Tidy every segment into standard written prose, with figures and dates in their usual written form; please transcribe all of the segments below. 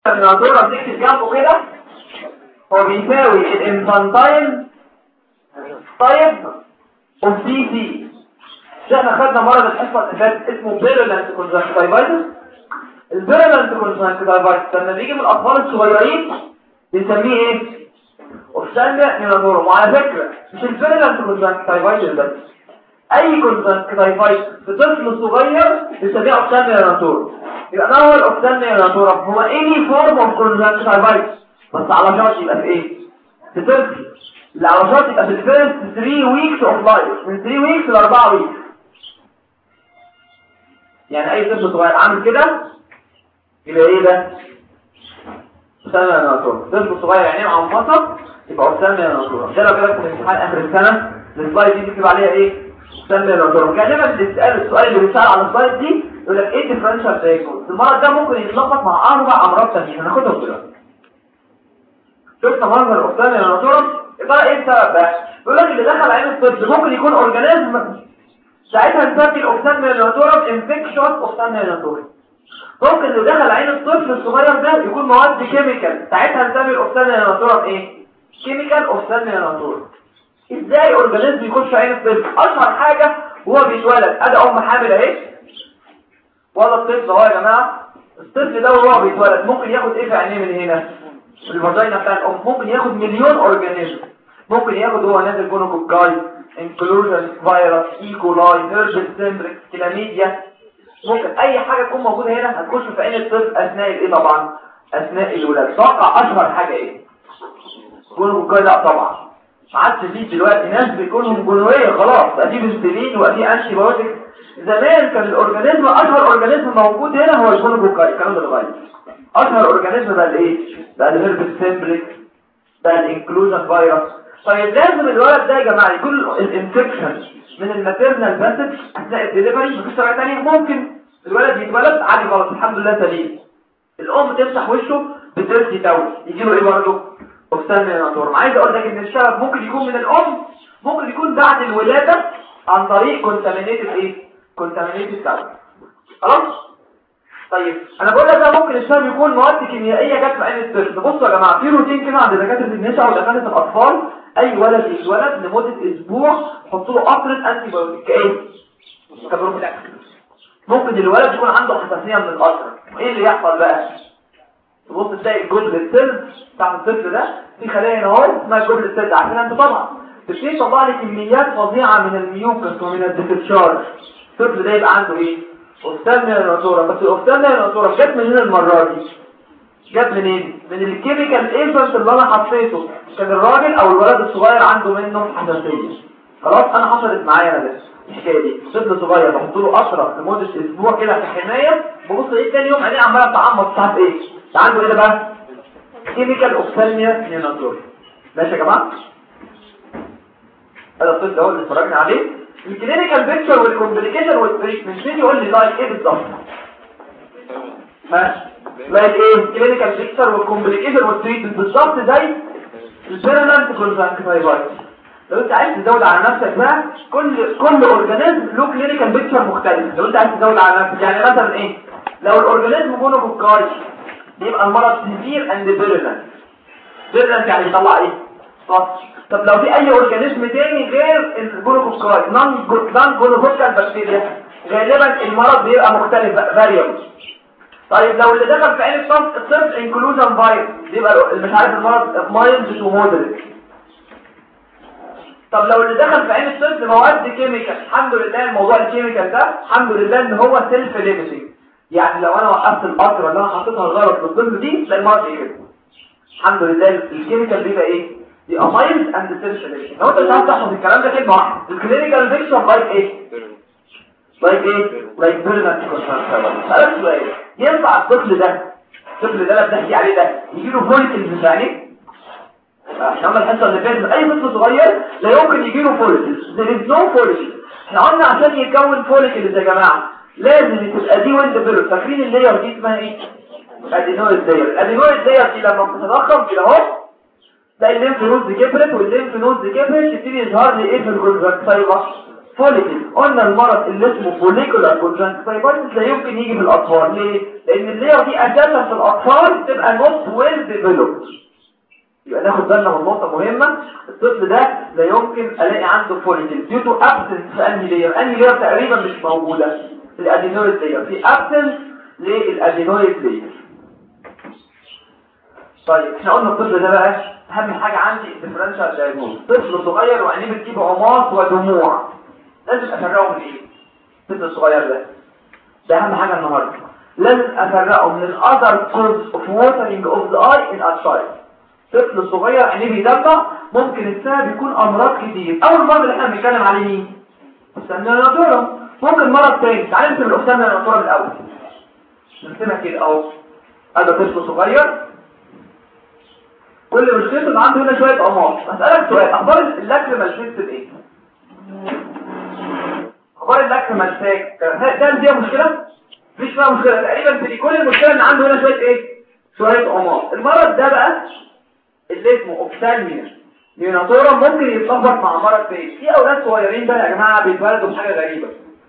الناظورة بتكتب جنبه كده هو بيساوي الانفانتايل طيب اوف دي سي. احنا خدنا مرض الحصه اللي فاتت اسمه بيرلانت كونجكتيفايتس. البيرلانت كونجكتيفايتس لما بيجي من الاطفال الصغيرين بنسميه ايه؟ اوفثالميا نيوناتورم. وعلى فكره مش البيرلانت كونجكتيفايتس بس، اي كونجكتيفايتس في طفل صغير بنسميه اوفثالميا نيوناتورم. يبقى ده هو الاوفثالميا نيوناتورم، هو اني فورم اوف كونجكتيفايتس بس على شرط يبقى في ايه؟ في طفل. اللي على شرط يبقى في الفيرست 3 ويكس اوف لايف، من 3 ويكس ل 4 ويكس. يعني اي طفل صغير عامل كده يبقى ايه ده؟ اوفثالميا نيوناتورم. طفل صغير عينيه معمصه يبقى اوفثالميا نيوناتورم. ده لو جالك في الامتحان اخر السنه السلايد دي بتكتب عليها ايه؟ اوفثالميا نيوناتورم. غالبا بتسال السؤال اللي بيتسال على السلايد دي يقول لك ايه الديفرنشال دايجنوز. المرض ده ممكن يتلخبط مع 4 امراض ثانيه هناخدهم دلوقتي. شفت منظر الاوفثالميا نيوناتورم؟ يبقى ايه السبب ده؟ بيقول لك اللي دخل عين الطفل ممكن يكون اورجانيزم، ساعتها نسمي الاوفثالميا نيوناتورم انفكشن اوفثالميا نيوناتورم. ممكن اللي دخل عين الطفل الصغير ده يكون مواد كيميكال، ساعتها نسمي الاوفثالميا نيوناتورم ايه؟ كيميكال اوفثالميا نيوناتورم. ازاي اورجانيزم يخش عين الطفل؟ اشهر حاجه وهو بيتولد، ادي ام حامل اهي ولا الطفل اهو يا جماعه. الطفل ده وهو بيتولد ممكن ياخد ايه في عينيه من هنا؟ الفاجينا بتاع الام ممكن ياخد مليون اورجانيزم. ممكن ياخد هو نازل جونوكوكاي، انكلوجن فيروس، ايكولاي، هيربس سيمبريكس، كلاميديا. ممكن اي حاجه تكون موجوده هنا هتخش في عين الطفل اثناء الايه؟ طبعا اثناء الولاده. توقع اشهر حاجه ايه؟ جونوكوكاي؟ لا طبعا ما عادش فيه دلوقتي ناس بيكونوا جونوريه خلاص، بقى فيه بنسلين وبقى فيه انتي بايوتيك. زمان كان الاورجانيزم اشهر اورجانيزم موجود هنا هو الجونوكوكاي. الكلام ده اتغير. اشهر اورجانيزم بقى الايه؟ بقى الهيربس سيمبليك، بقى الانكلوجن فيروس. طيب لازم الولد ده يا جماعه يكون الانفكشن من الماتيرنال باسج اثناء الدليفري. مفيش طريقه ثانيه. ممكن الولد يتولد عادي خالص الحمد لله سليم، الام تمسح وشه بترسي تاول يجي له ايه برضه؟ اوفثالميا نيوناتورم. عايز اقول لك ان السبب ممكن يكون من الام، ممكن يكون بعد الولاده عن طريق كونتامينيتد ايه؟ كونتامينيتد تاول. خلاص؟ طيب انا بقول لك ده ممكن السبب يكون مواد كيميائيه جت في عين الطفل. بصوا يا جماعه في روتين كده عند دكاتره النساء ودكاتره الاطفال، اي ولد يتولد لمده اسبوع حطوا له قطره انتي بايوتيك كايه؟ كبروفيلاكس. ممكن الولد يكون عنده حساسيه من القطره. ايه اللي يحصل بقى؟ تبص تلاقي الجزء السيل بتاع الطفل ده في خلايا هنا اهو اسمها الجزء السيل، عارفين انت طبعا تبتدي تطلع لي كميات فظيعه من الميوكس ومن الديسشارج. الطفل ده يبقى عنده ايه؟ اوفثالميا نيوناتورم. بس الاوفثالميا نيوناتورم جت منين المره دي؟ جت منين؟ من الكيميكال ايجنت اللي انا حطيته. كان الراجل او الولد الصغير عنده منه حساسيه. خلاص انا حصلت معايا انا بس الحكايه دي. طفل صغير بحط له قطره لمده اسبوع كده كحمايه، ببص ايه تاني يوم عينيه عماله تتعمق. تعرف ايه؟ عنده ايه ده بقى؟ كيميكال اوفثالميا نيوناتورم. ماشي يا جماعه؟ هذا الطفل اهو اللي اتفرجنا عليه. الكلينيكال بيكتشر والكومبليكيشن والتريتمنت مين يقول لي لايك ايه بالظبط؟ ماشي لايك ايه؟ الكلينيكال بيكتشر والكومبليكيشن والتريتمنت بالظبط زي البيرلانت كونجكتيفايتس. لو انت عايز تزود على نفسك بقى كل اورجانيزم له كلينيكال بيكتشر مختلف. لو انت عايز تزود على نفسك يعني مثلا ايه؟ لو الاورجانيزم جونوكوكاي يبقى المرض سيفير اند بيرلانت. بيرلانت يعني يطلع ايه؟ سطح. طب لو في اي اورجانيزم تاني غير الجونوكوكاي نون جونوكوكال بكتيريا غالبا المرض بيبقى مختلف فاريبل. طيب لو اللي دخل في عين الطفل انكلوجن فايروس بيبقى مش عارف المرض مايلد تو مودريت. طب لو اللي دخل في عين الطفل مواد كيميكال، الحمد لله الموضوع الكيميكال ده الحمد لله ان هو سيلف ليميتنج. يعني لو انا وقفت القطره اللي انا حطيتها غلط للطفل دي لا المرض يجي. الحمد لله الكيميكال بيبقى ايه؟ دي امايلز اند سيرشليشن. لو انت مش عارف تحفظ الكلام ده كلمه واحده. الكلينيكال بيكتشر لايك ايه؟ لايك ايه؟ لايك بيرلانت كونجكتيفايتس. سألت سؤال، ينفع الطفل ده اللي بنحكي عليه ده يجي له فوليكلز في عينيه؟ احنا قلنا الحصه اللي فاتت اي طفل صغير لا يمكن يجي له فوليكلز. there is no follicles. احنا قلنا عشان يكون فوليكلز يا جماعه لازم تبقى دي ويند بيرل. فاكرين اللاير دي اسمها ايه؟ الادينويد لاير. الادينويد لاير دي لما بتتضخم كده اهو تلاقي الليمف نودز كبرت، والليمف نودز كبرت تبتدي يظهر لي ايه في الكونجكتيفا؟ فوليكل. قلنا المرض اللي اسمه فوليكولار كونجكتيفايتس لا يمكن يجي في الاطفال. ليه؟ لان اللير دي اساسا في الاطفال تبقى نوت ويل ديفلوبد. يبقى ناخد بالنا من نقطه مهمه، الطفل ده لا يمكن الاقي عنده فوليكل ديو تو ابسنس في انهي لير تقريبا مش موجوده، الادينويد لير، في ابسنس للادينويد لير. طيب احنا قلنا الطفل ده بقى اهم حاجه عندي الديفرنشال دايجنوز. طفل صغير وعينيه بتجيب عماص ودموع، لازم افرقه من ايه؟ الطفل الصغير ده اهم حاجه النهارده، لازم افرقه من الاذر كوز اوف ووترنج اوف ذا اي ان ا تشايلد. طفل صغير عينيه بيدمع ممكن السبب يكون امراض كتير. اول مرض اللي احنا بنتكلم عليه مين؟ السنانوتورا. ممكن مرض تاني، تعالى نرسم السنانوتورا الاول، نرسمها كده اهو. هذا طفل صغير كل مشكلته ان عنده هنا شويه امراض. اسالك سؤال، اخبار اللاكريمال سيستم ايه؟ اخبار اللاكريمال سيستم ده فيها مشكله؟ مفيش فيها مشكله تقريبا. في كل المشكله ان عنده هنا شويه ايه؟ شويه امراض. المرض ده بقى اللي اسمه اوفثالميا نيوناتورا ممكن يتلخبط مع مرض تاني. في اولاد صغيرين بقى يا جماعه بيتولدوا بحاجه غريبه.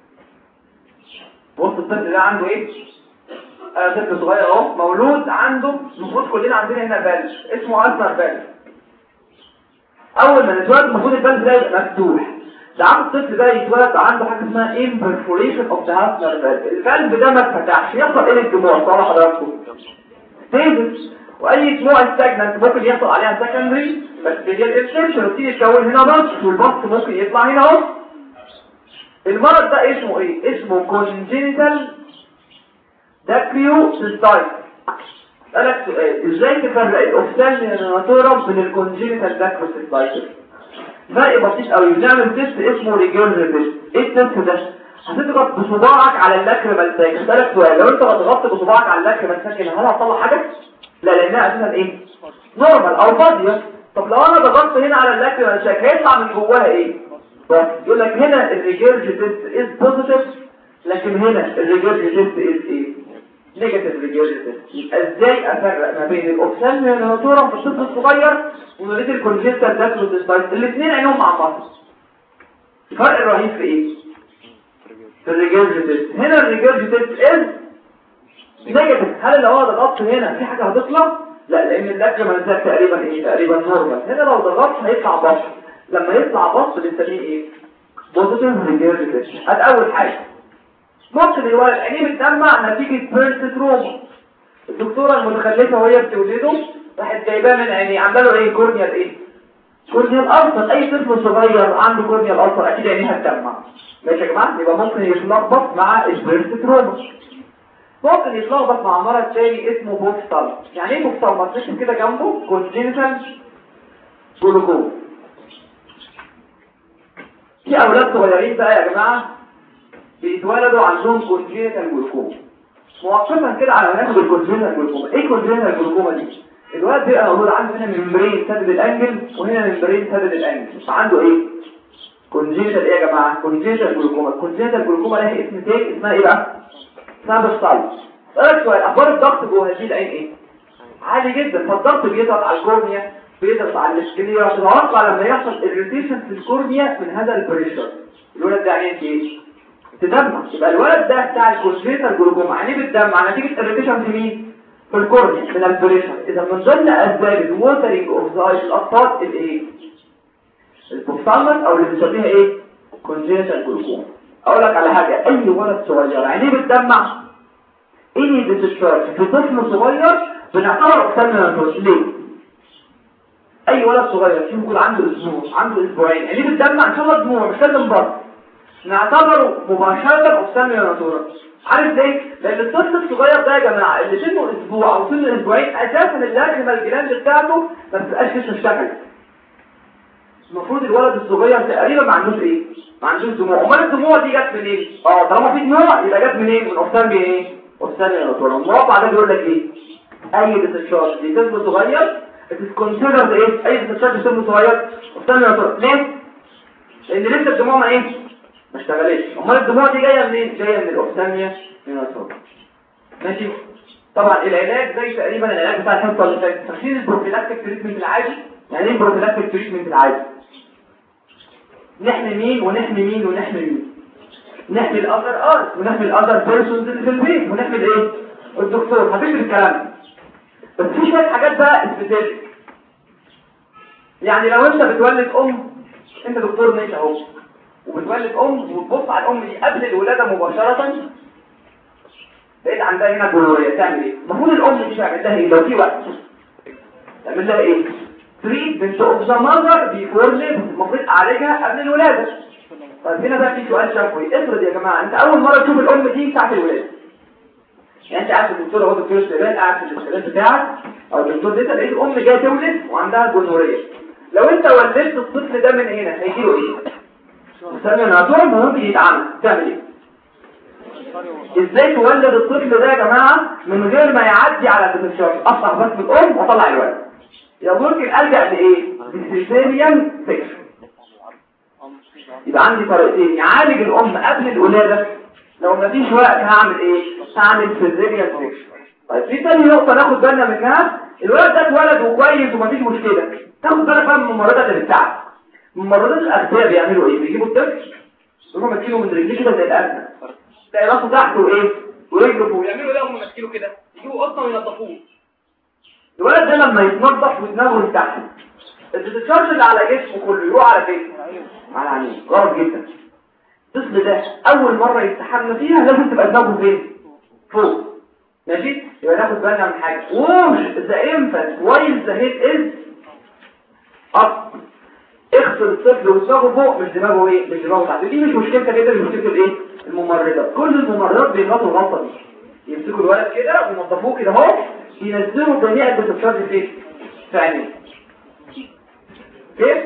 بص الطفل ده عنده ايه؟ طفل صغير اهو مولود عنده، المفروض كلنا عندنا هنا بالج اسمه ألسر بالج. اول ما نتولد المفروض البالج ده يبقى مفتوح. ده عند الطفل ده يتولد عنده حاجه اسمها imperforation of the Hasner valve. الفالف ده ما اتفتحش، يحصل ايه للدموع؟ صالح حضراتكم تيزس. واي دموع استجننت ممكن يحصل عليها سكندري بكتيريال انفكشن وتيجي تكون هنا بص، والبص ممكن يطلع هنا اهو. المرض ده اسمه ايه؟ اسمه كونجينيتال داكريوسيستايتس. اسالك سؤال، ازاي تفرق الاوفثالميا نيوناتورا من الكونجينيتال داكريوسيستايتس؟ فرق بسيط قوي. بنعمل تيست اسمه ريجولر تيست. ايه التيست ده؟ هتضغط بصباعك على اللاكريمال ساكن. اسالك سؤال، لو انت ضغطت بصباعك على اللاكريمال ساكن هل هتطلع حاجه؟ لا، لانها اساسا ايه؟ نورمال او فاضيه. طب لو انا ضغطت هنا على اللاكريمال ساكن هيطلع من جواها ايه؟ بس يقول لك هنا الريجولر تيست از بوزيتيف، لكن هنا الريجولر تيست از ايه؟ نيجاتيف ريجولر تيست. يبقى ازاي افرق ما بين الاوفثالميا نيوناتورا في الطفل الصغير ومريض الكونجنتال داكريوسيستايتس؟ الاثنين عينهم مع بعض. الفرق الرهيب في ايه؟ في الريجولر تيست. هنا الريجولر تيست از نيجاتيف. هل لو انا ضغطت هنا في حاجه هتطلع؟ لا، لان اللاكريمال ده تقريبا ايه؟ تقريبا نورمال. هنا لو ضغطت هيطلع بص. لما يطلع بص بنسميه ايه؟ بوزيتيف ريجولر تيست. ادي اول حاجه. ممكن الولد عينيه بتدمع نتيجه بيرست تروما. الدكتوره المتخلفه وهي بتولده راحت جايباه من عينيه، عامله له ايه؟ كورنيال ايه؟ كورنيال ألسر. اي طفل صغير عنده كورنيال ألسر اكيد عينيه هتدمع. ماشي يا جماعه؟ يبقى ممكن يتلخبط مع البيرست تروما. ممكن يتلخبط مع مرض تاني اسمه بوكستال. يعني ايه بوكستال؟ ما تكتب كده جنبه كونجينيتال جلوكوما. في اولاد صغيرين بقى يا جماعه بيتولدوا عندهم كونجينيتال جلوكوما. مؤقتا كده على هناخد الكونجينيتال جلوكوما. ايه كونجينيتال جلوكوما دي؟ الولد بيبقى موجود عنده هنا ممبرين سادد الانجل وهنا ممبرين سادد الانجل. عنده ايه؟ كونجينيتال ايه يا جماعه؟ كونجينيتال جلوكوما. الكونجينيتال جلوكوما لها اسم تاني اسمها ايه بقى؟ اسمها بوكستال. اسالك سؤال، اخبار الضغط جوه هذه العين ايه؟ عالي جدا. فالضغط بيضغط على الكورنيا، بيضغط على الاسكليرا. تتوقع لما يحصل اريتيشن في الكورنيا من هذا البريشر الولد ده عينيه ايه؟ تدمع. يبقى الولد ده بتاع الكونجنتال جلوكوما عينيه بتدمع نتيجه اريتيشن في مين؟ في الكورنيا من البريشر. اذا من ضمن اسباب الووترنج اوف ذا اي في الاطفال الايه؟ البوكسالمس او اللي بنسميها ايه؟ كونجنتال جلوكوما. اقول لك على حاجه، اي ولد صغير عينيه بتدمع اني ديسشارج في طفل صغير بنعتبره اوفثالميا. ليه؟ اي ولد صغير فيه يكون عنده اسبوع، عنده اسبوعين عينيه بتدمع ان شاء الله دموع مش لازم بس، نعتبره مباشره اوفثالميا. عارف ليه؟ لان الطفل الصغير ده يا جماعه اللي سنه اسبوع او سنه اسبوعين اساسا اللاكريمال جلاند بتاعته ما بتبقاش لسه اشتغلت. المفروض الولد الصغير تقريبا ما عندوش ايه؟ ما عندوش دموع. امال الدموع دي جت منين؟ طالما في دموع يبقى جت منين؟ من اوفثالميا ايه؟ اوفثالميا ناتورال. الموقع ده بيقول لك ايه؟ اي ديسشارج في طفل صغير بتتكونسيدر ايه؟ اي ديسشارج في طفل صغير اوفثالميا ناتورال. ليه؟ لان لسه الدموع ما ايه؟ ما اشتغلتش. امال الدموع دي جايه منين؟ جايه من الاوفثالميا ناتورال. ماشي. طبعا العلاج زي تقريبا العلاج بتاع الحصه اللي فاتت. تخيل البروفيلاكتيك تريتمنت العادي. يعني ايه بروفيلاكتيك تريتمنت العادي؟ نحمي مين ونحمي مين ونحمي مين؟ نحمي الاذر ارت ونحمي الاذر بيرسونز اللي في البيت ونحمي الايه؟ الدكتور. هتفكر الكلام بس في شويه حاجات بقى سبيسيفيك. يعني لو انت بتولد انت دكتور ماشي اهو وبتولد وتبص على الام دي قبل الولاده مباشره لقيت عندها هنا جلوريا، تعمل ايه؟ المفروض الام دي تعمل لها ايه لو في وقت؟ تعمل لها ايه؟ تريتمنت اوف ذا ماذر بيفور ليبر، المفروض اعالجها قبل الولاده. طيب هنا بقى في سؤال شفوي. افرض يا جماعه انت اول مره تشوف الام دي ساعه الولاده، يعني انت قاعد في الدكتور اهو، دكتور الشباب قاعد في الاستشفاء بتاعك او الدكتور ده، لقيت الام جايه تولد وعندها جلوريا. لو انت ولدت الطفل ده من هنا هيجيله ايه؟ ثانيه ناتور ممكن يتعمل. تعمل ايه؟ ازاي تولد الطفل ده يا جماعه من غير ما يعدي على الدكتور؟ افتح بس الام واطلع الولد. يا ممكن الجا لايه؟ سيزيريان سيكشن. يبقى عندي طريقتين يعالج الام قبل الولاده. لو مفيش وقت هعمل ايه؟ هعمل سيزيريان سيكشن. طيب في تاني نقطه ناخد بالنا منها، الولد ده اتولد وكويس ومفيش مشكله، تاخد بالك بقى من الممرضات اللي بتاعك. الممرضات الاغذيه بيعملوا ايه؟ بيجيبوا الطفل يروحوا ماسكينه من رجليه كده زي الاسد، تلاقي راسه تحت وايه؟ ورجله فوق، يعملوا ايه هم ماسكينه كده؟ يجيبوا قطه وينظفوه. الولد ده لما يتنظف ودماغه تحت الديسشارج اللي على جسمه كله يروح على فين؟ على عينيه. غلط جدا. الطفل ده اول مره يستحمى فيها لازم تبقى دماغه فين؟ فوق. ماشي؟ يبقى ناخد بالنا من حاجه. ووش ذا انفانت وايل ذا هيد از اب. اغسل الطفل ودماغه فوق مش دماغه ايه؟ مش دماغه تحت. دي مش مشكلتك كده، مشكله الايه؟ الممرضات. كل الممرضات بيغلطوا الغلطه دي، يمسكوا الولد كده وينظفوه كده اهو، ينزلوا جميع الديسشارج فين؟ في عينيه. كيف؟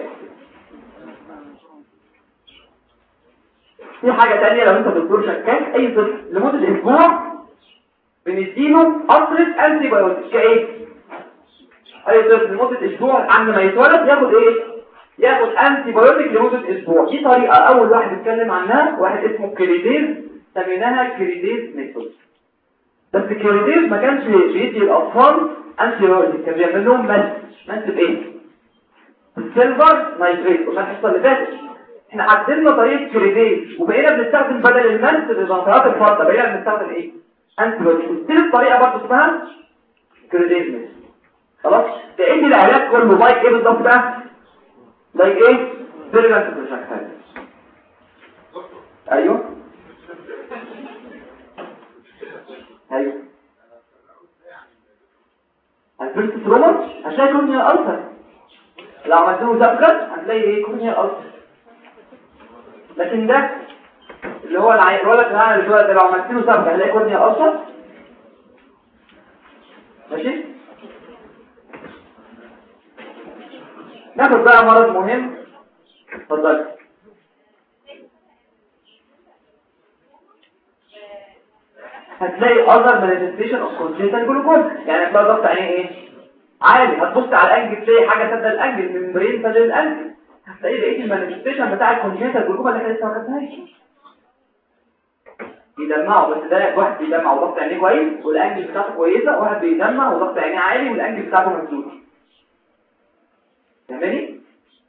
في حاجة تانية، لو انت دكتور شكاك اي طفل لمدة اسبوع بنديله قطرة انتي بايوتيك. كايه؟ اي طفل لمدة اسبوع عند ما يتولد ياخد ايه؟ ياخد انتي بايوتيك لمدة اسبوع. دي طريقة اول واحد اتكلم عنها واحد اسمه كريديز، سميناها كريديز ميثود. بس كريديز ما كانش بيدي الاطفال انتي بايوتيك، كان بيعمل لهم مس بايه؟ السيلفر نايتريت. وما الحصه اللي فاتت احنا عدلنا طريقه كريديز وبقينا بنستخدم بدل المس للمنطقات الفاضيه بقينا بنستخدم ايه؟ انتي بايوتيك. الثالث طريقه برضه اسمها كريديز. خلاص تعيد العلاج كله لايك ايه بالظبط بقى؟ لايك ايه؟ فيرجنت بروجكتايل. ايوه الفيرست تروما هتلاقي كورنيا ألسر. لو عملت له زبكه هتلاقي ايه؟ كورنيا ألسر. لكن ده اللي هو الولد اللي هو ده لو عملت له زبكه هتلاقي كورنيا ألسر. ماشي. ناخد بقى مرض مهم. اتفضل. هتلاقي other manifestation of congenital glucose. يعني هتلاقي ضغط عينيه ايه؟ عالي. هتبص على الانجل تلاقي حاجه سد الانجل من برين سد الانجل، هتلاقي بقيه المانيفستيشن بتاع الكونجنيتال جلوكوما اللي احنا لسه ما خدناهاش. بيدمعوا، بس ده واحد بيدمع وضغط عينيه كويس والانجل بتاعته كويسه، واحد بيدمع وضغط عينيه عالي والانجل بتاعته مسدود. فاهماني؟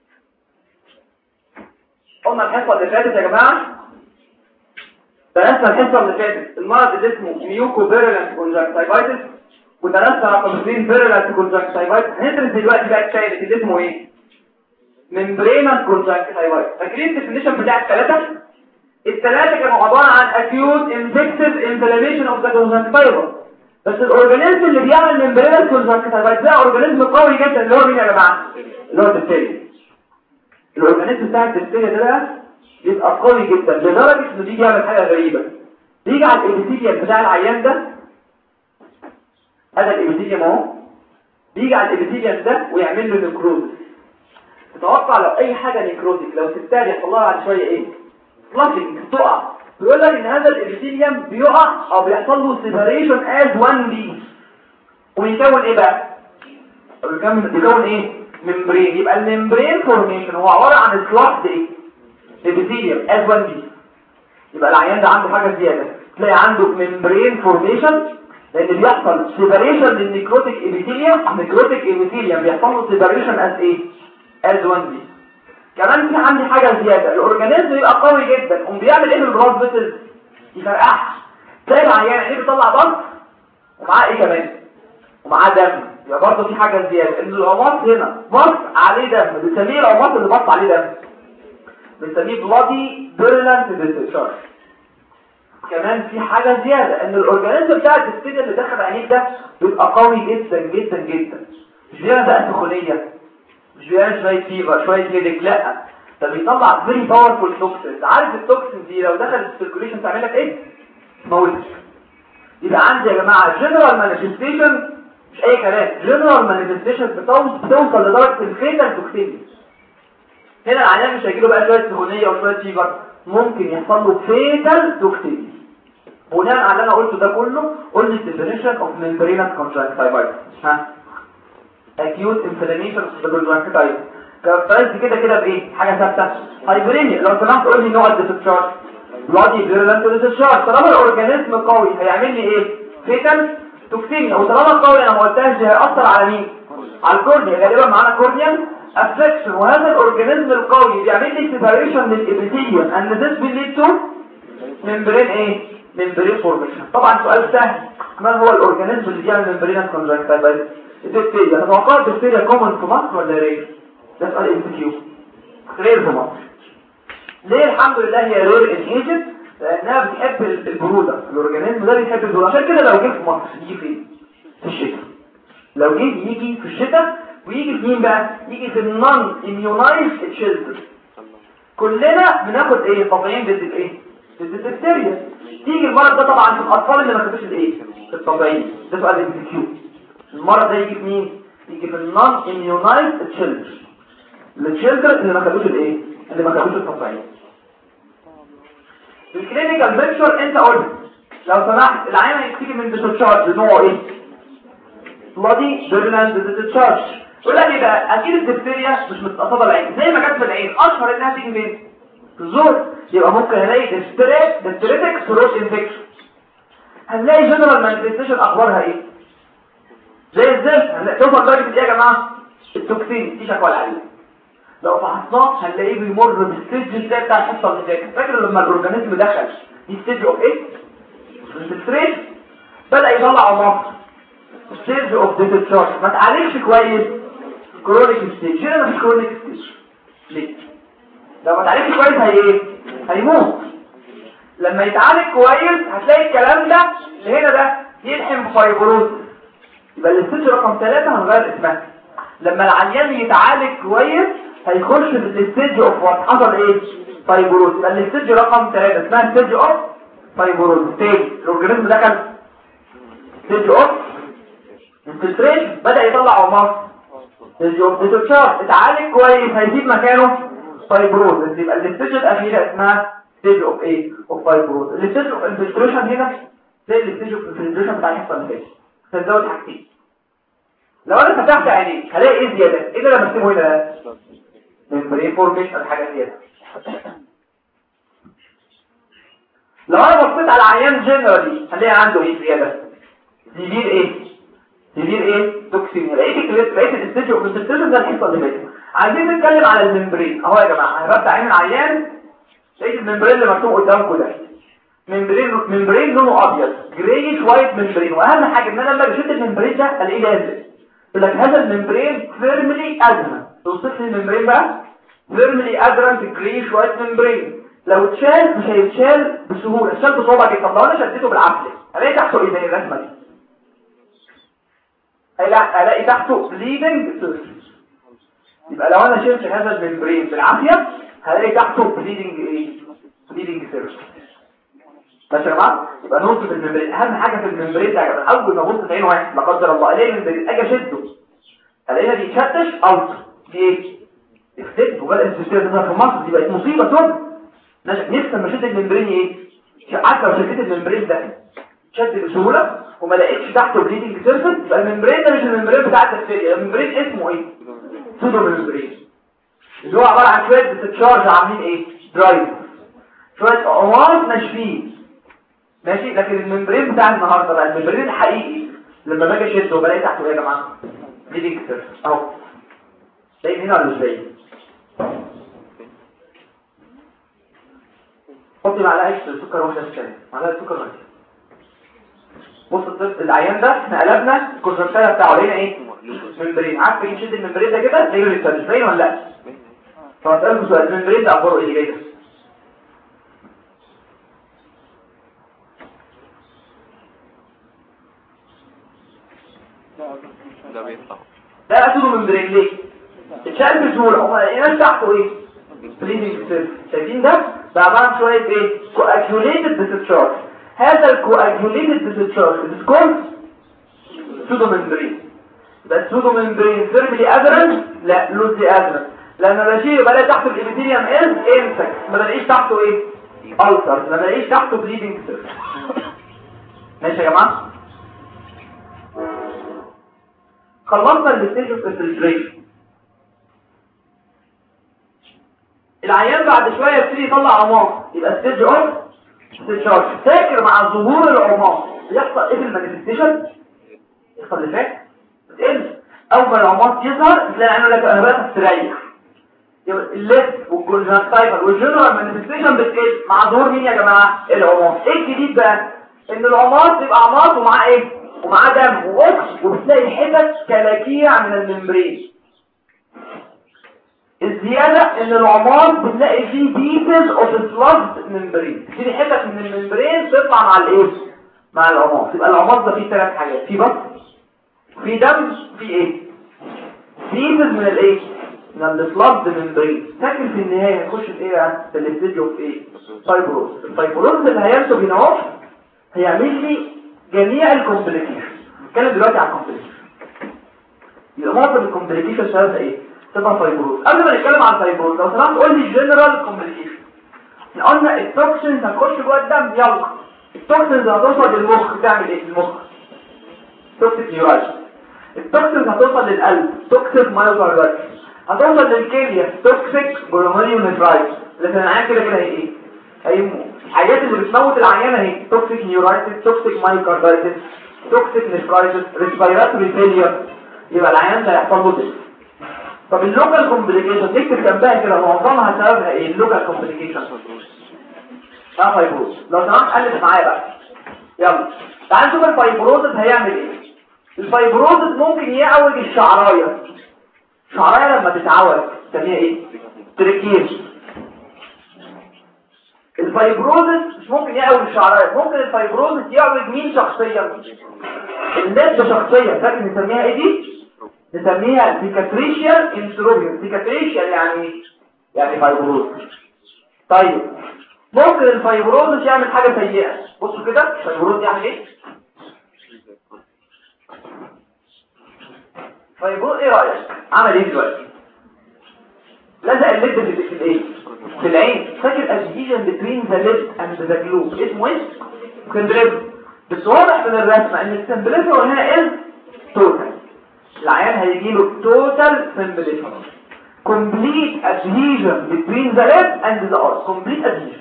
قلنا الحصه اللي فاتت يا جماعه، درسنا الحصه اللي فاتت المرض اللي اسمه ميوكو فيرولنت كونجكتيفايتس، ودرسنا رقم 2 فيرولنت كونجكتيفايتس. هندرس دلوقتي بقى الثالث اللي اسمه ايه؟ ممبرينال كونجكتيفايتس. فاكرين الديفينيشن بتاع الثلاثه كانوا عباره عن acute infective inflammation of the conjunctiva. بس الاورجانيزم اللي بيعمل ممبرينال كونجكتيفايتس ده اورجانيزم قوي جدا اللي هو مين يا جماعه؟ اللي هو الدفتيريا. الاورجانيزم بتاع الدفتيريا ده بقى بيبقى قوي جدا لدرجه انه بيجي يعمل حاجه غريبه. بيجي على الابيثيليوم بتاع العيان ده، هذا الابيثيليوم اهو، بيجي على الابيثيليوم ده ويعمل له نيكروز. تتوقع لو اي حاجه نيكروتيك لو سبتها يحصل لها بعد شويه ايه؟ فلافينج، تقع. بيقول لك ان هذا الابيثيليوم بيقع او بيحصل له سيبريشن از وان بيس، ويكون ايه بقى؟ بيكون ايه؟ ممبرين. يبقى الممبرين فورميشن هو عباره عن سلاح ايه؟ ابيثيليوم از وان بيس. يبقى العيان ده عنده حاجه زياده، تلاقي عنده ممبرين فورميشن لان بيحصل سيبريشن للنيكروتيك ابيثيليوم. النيكروتيك ابيثيليوم بيحصل له سيبريشن از ايه؟ از وان بيس. كمان في عندي حاجه زياده، الاورجانيزم يبقى قوي جدا قوم بيعمل ايه بالبلاد فيسلز؟ يفرقعها. تلاقي العيان عينيه بيطلع ضغط ومعاه ايه كمان؟ ومعاه دم. يبقى برضه في حاجه زياده ان العماط هنا بص عليه دم، بنسميه العماط اللي بص عليه دم بنسميه بلادي بيرلانت ديسشارج. كمان في حاجه زياده ان الاورجانيزم بتاع الدستيل اللي دخل عينيك ده بيبقى قوي جدا جدا جدا، مش بيعمل بقى سخونيه، مش بيعمل شويه فيبر شويه هيدك، لا ده بيطلع فيري باورفول توكسين. عارف التوكسين دي لو دخلت السيركوليشن تعمل لك ايه؟ تموتك. يبقى عندي يا جماعه جنرال مانيفستيشن، مش اي كلام، جنرال مانيفستيشن بتوصل لدرجه الفيتال توكسين. هنا العيان مش هيجيله بقى شويه سخونيه وشويه فيبر، ممكن يحصل له فيتال توكسين. بناء على اللي انا قلته ده كله قلنا الديفينيشن اوف ممبرينس كونجكتيفايتس. ها acute inflammation of the conjunctivitis كاركترايز كده بايه؟ حاجه ثابته. هايبرينيا. لو سمحت قول لي نوع الديسشارج. بلادي فيرولنت ديسشارج. طالما الاورجانيزم قوي هيعمل لي ايه؟ فيتال توكسيميا. وطالما قوي انا ما قلتهاش دي هيأثر على مين؟ على الكورنيا. غالبا معانا كورنيال افكشن. وهذا الاورجانيزم القوي بيعمل لي سيباريشن للابيثيليوم and this will lead to ممبرين ايه؟ ممبرين فورميشن. طبعا سؤال سهل، ما هو الاورجانيزم اللي بيعمل ممبرينس كونجكتيفايتس؟ الدكتيريا. تتوقع الدكتيريا كومن في مصر ولا رير؟ ده سؤال ام كيو. رير في مصر. ليه؟ الحمد لله هي رير ان ايجيبت لانها بتحب البروده. الاورجانيزم ده بيحب البروده، عشان كده لو جه في مصر يجي فين؟ في الشتاء. لو جه يجي في الشتاء ويجي في مين بقى؟ يجي في النون اميونايزد تشيلدرن. كلنا بناخد ايه؟ تطعيم ضد الايه؟ ضد الدكتيريا. تيجي المرض ده طبعا في الاطفال اللي ما خدوش الايه؟ التطعيم. ده سؤال ام كيو. المرض ده يجي في مين؟ يجي في النون اميونايزد تشيلدرن. التشيلدرن اللي ما خدوش الايه؟ اللي ما خدوش التطعيم. في الكلينيكال بيكتشر انت قلت لو سمحت العيان هيشتكي من ديسشارج نوعه ايه؟ بلادي فيرولنت ديسشارج. يقول لك ايه بقى؟ اكيد الدكتيريا مش متقصده العين زي ما جت في العين، اشهر انها تيجي فين؟ في الزور. يبقى ممكن الاقي ديستريتك ثروت انفكشن. هنلاقي جنرال مانيفستيشن اخبارها ايه؟ زي الزفت. هنلاقي توصل درجه ايه يا جماعه؟ التوكسين دي شكوى العين. لو فحصناه هنلاقيه بيمر بالستيج ازاي بتاع الحصه اللي فاتت. فاكر لما الاورجانيزم دخل دي ستيج اوف ايه؟ الستريس بدا يطلع عمار ستيج اوف ديسشارج. ما تعالجش كويس كرونيك ستيج. هنا مفيش كرونيك ستيج. ليه؟ لو ما تعالجش كويس هي ايه؟ هيموت. لما يتعالج كويس هتلاقي الكلام ده اللي هنا ده يلحم فايبروز. يبقى الستيج رقم 3 هنغير اسمها. لما العيان يتعالج كويس هيخش في الستيج اوف وات حصل ايه؟ فايبروز. يبقى الستيج رقم 3 اسمها ستيج اوف فايبروز. تاني الاورجانيزم دخل ستيج اوف انفلتريشن بدا يطلع عمار. ستيج اوف ديسشارج اتعالج كويس هيسيب مكانه فايبروز. يبقى الستيج الاخيره اسمها ستيج اوف ايه؟ اوف فايبروز. الستيج اوف انفلتريشن هنا زي الستيج اوف انفلتريشن بتاع الحصه اللي فاتت. هنزود حاجتين. لو انا فتحت عينيك هلاقي ايه زياده؟ ايه اللي انا برسمه هنا؟ ممبرين فورميشن. حاجه زياده. لو انا بصيت على عيان جنرالي هلاقي عنده ايه زياده؟ سيفير ايه؟ سيفير ايه؟ توكسين. لقيت الستيج اوف انفلتريشن ده الحصه اللي فاتت. عايزين نتكلم على الممبرين اهو يا جماعه. انا بفتح عين العيان لقيت الممبرين اللي مكتوب قدامكم ده ممبرين لونه ابيض جريش وايت ممبرين. واهم حاجه ان انا لما بشد الممبرين ده الاقيه لازق. يقول لك هذا الممبرين فيرملي ادرنت. توصف لي الممبرين بقى فيرملي ادرنت جريش وايت ممبرين. لو اتشال مش هيتشال بسهوله. اتشال بصعوبه جدا. طب لو انا شديته بالعافيه الاقي تحته ايه زي الرسمه دي؟ الاقي تحته بليدنج سيرفيس. يبقى لو انا شلت هذا الممبرين بالعافيه هلاقي تحته بليدنج ايه؟ بليدنج سيرفيس. ماشي يا جماعه؟ يبقى نوصف الممبرين. اهم حاجه في الممبرين ده يا جماعه اول ما ابص في عين واحد لا قدر الله الاقي الممبرين اجي اشده الاقيها بيتشتش اوت. دي ايه؟ اختفت. وبدات السيستم تظهر في مصر. دي بقت مصيبه ثم نفسي لما شد الممبرين ايه؟ حتى لو شديت الممبرين ده شد بسهوله وما لقيتش تحته بليدنج سيرفيس يبقى الممبرين ده مش الممبرين بتاع البكتيريا. الممبرين اسمه ايه؟ سودو ممبرين اللي هو عباره عن شويه ديسشارج عاملين ايه؟ درايف شويه قوار ناشفين. ماشي. لكن الممبرين بتاع النهارده بقى الممبرين الحقيقي لما باجي اشده بلاقي تحته ايه يا جماعه؟ بليدنج سيرفيس اهو. باين هنا ولا مش باين؟ حطي معلقه سكر واحده في الشاي، معلقه سكر واحده. بص العيان ده احنا قلبنا الكونجكتيفا بتاعه لقينا ايه؟ ممبرين. عارف ايه نشد الممبرين ده كده زي الفلسفين ولا لا؟ فاسالكم سؤال، الممبرين ده اخباره ايه اللي جاي ده؟ ده بيطلع ده اسوده ممبرين ليه؟ اتشال بسهوله. هما لقينا تحته ايه؟ بريدنج سيل. شايفين ده؟ ده عباره عن شويه ايه؟ كواجوليتد ديسشارج. هذا الكواجوليتد ديسشارج بتكون سودو ممبرين. ده السودو ممبرين سيربلي ادرن؟ لا لوزي ادرن. لما بشيله بلاقي تحته الابيثيليوم انسك، ما بلاقيش تحته ايه؟ ألسر. ما بلاقيش تحته بريدنج سيل. ماشي يا جماعه؟ خلصنا الستيج اوف انفلتريشن. العيان بعد شويه يبتدي يطلع عمار، يبقى ستيج اوف ديسشارج. فاكر مع ظهور العمار يحصل ايه في المانيفستيشن؟ يحصل اللي فات بتقل. اول ما العمار يظهر تلاقي عينه لك انا بقى تستريح. يبقى الليف والكونجكتيفال والجنرال مانيفستيشن بتقل مع ظهور مين يا جماعه؟ العمار. ايه الجديد بقى؟ ان العمار تبقى عمار ومعاه ايه؟ ومعاه دم واكس، وبتلاقي حتت كلاكيع من الممبرين. الزيادة ان العمار بتلاقي فيه pieces of slugged membrane. في حتت من الممبرين تطلع مع الايه؟ مع العمار. يبقى العمار ده فيه 3 حاجات، فيه بط، فيه دم، فيه ايه؟ pieces من الايه؟ من السلاجد membrane. لكن في النهاية نخش في ايه بقى؟ في الاستيديو في ايه؟ فايبروز. الفايبروز اللي هينتج هنا اهو هيعمل لي جميع الكومبليكيشن. نتكلم دلوقتي على الكومبليكيشن. يبقى معظم الكومبليكيشن سببها ايه؟ تبقى فايبروز. قبل ما نتكلم عن الفايبروز لو سمحت قول لي الجنرال كومبليكيشن. احنا قلنا التوكسينز هتخش جوه الدم. يلا التوكسينز هتوصل للمخ تعمل ايه في المخ؟ توكسيك نيورايتس. التوكسينز هتوصل للقلب توكسيك مايوكاردايتس. هتوصل للكليه توكسيك جلوميريونيفرايتس. لكن العيان كده هي ايه؟ هيموت. الحاجات اللي بتموت العيان اهي توكسيك نيورايتس، توكسيك مايوكاردايتس، توكسيك نيفرايتس، ريسبيراتوري فيلير. يبقى العيان ده هيحصل له كده. طب اللوكال كومبليكيشن تكتب جنبها كده معظمها سببها ايه؟ اللوكال كومبليكيشن فايبروز. لو سمحت قلب معايا بقى. يلا تعال نشوف الفايبروز هيعمل ايه. الفايبروز ممكن يعوج الشعرايه. الشعرايه لما تتعوج تسميها ايه؟ تريكيز. الفايبروز مش ممكن يعوج الشعرايه، ممكن الفايبروز يعوج مين شخصيا؟ اللب شخصيا. فاكر نسميها ايه دي؟ نسميها سيكاتريشيال انتروبيوم. سيكاتريشيال يعني فايبروز. طيب ممكن الفايبروز يعمل حاجه سيئه. بصوا كده الفايبروز يعمل ايه؟ فايبروز ايه رايك؟ عمل ايه دلوقتي؟ لزق اللب في الايه؟ في العين. فاكر ادهيجن بين ذا ليد اند ذا جلوب اسمه ايه؟ كندريب. بس واضح من الرسمه ان السمبليفر هنا از توتال. العيان هيجي له total symbolic complete adhesion between the lip and the arm. complete adhesion.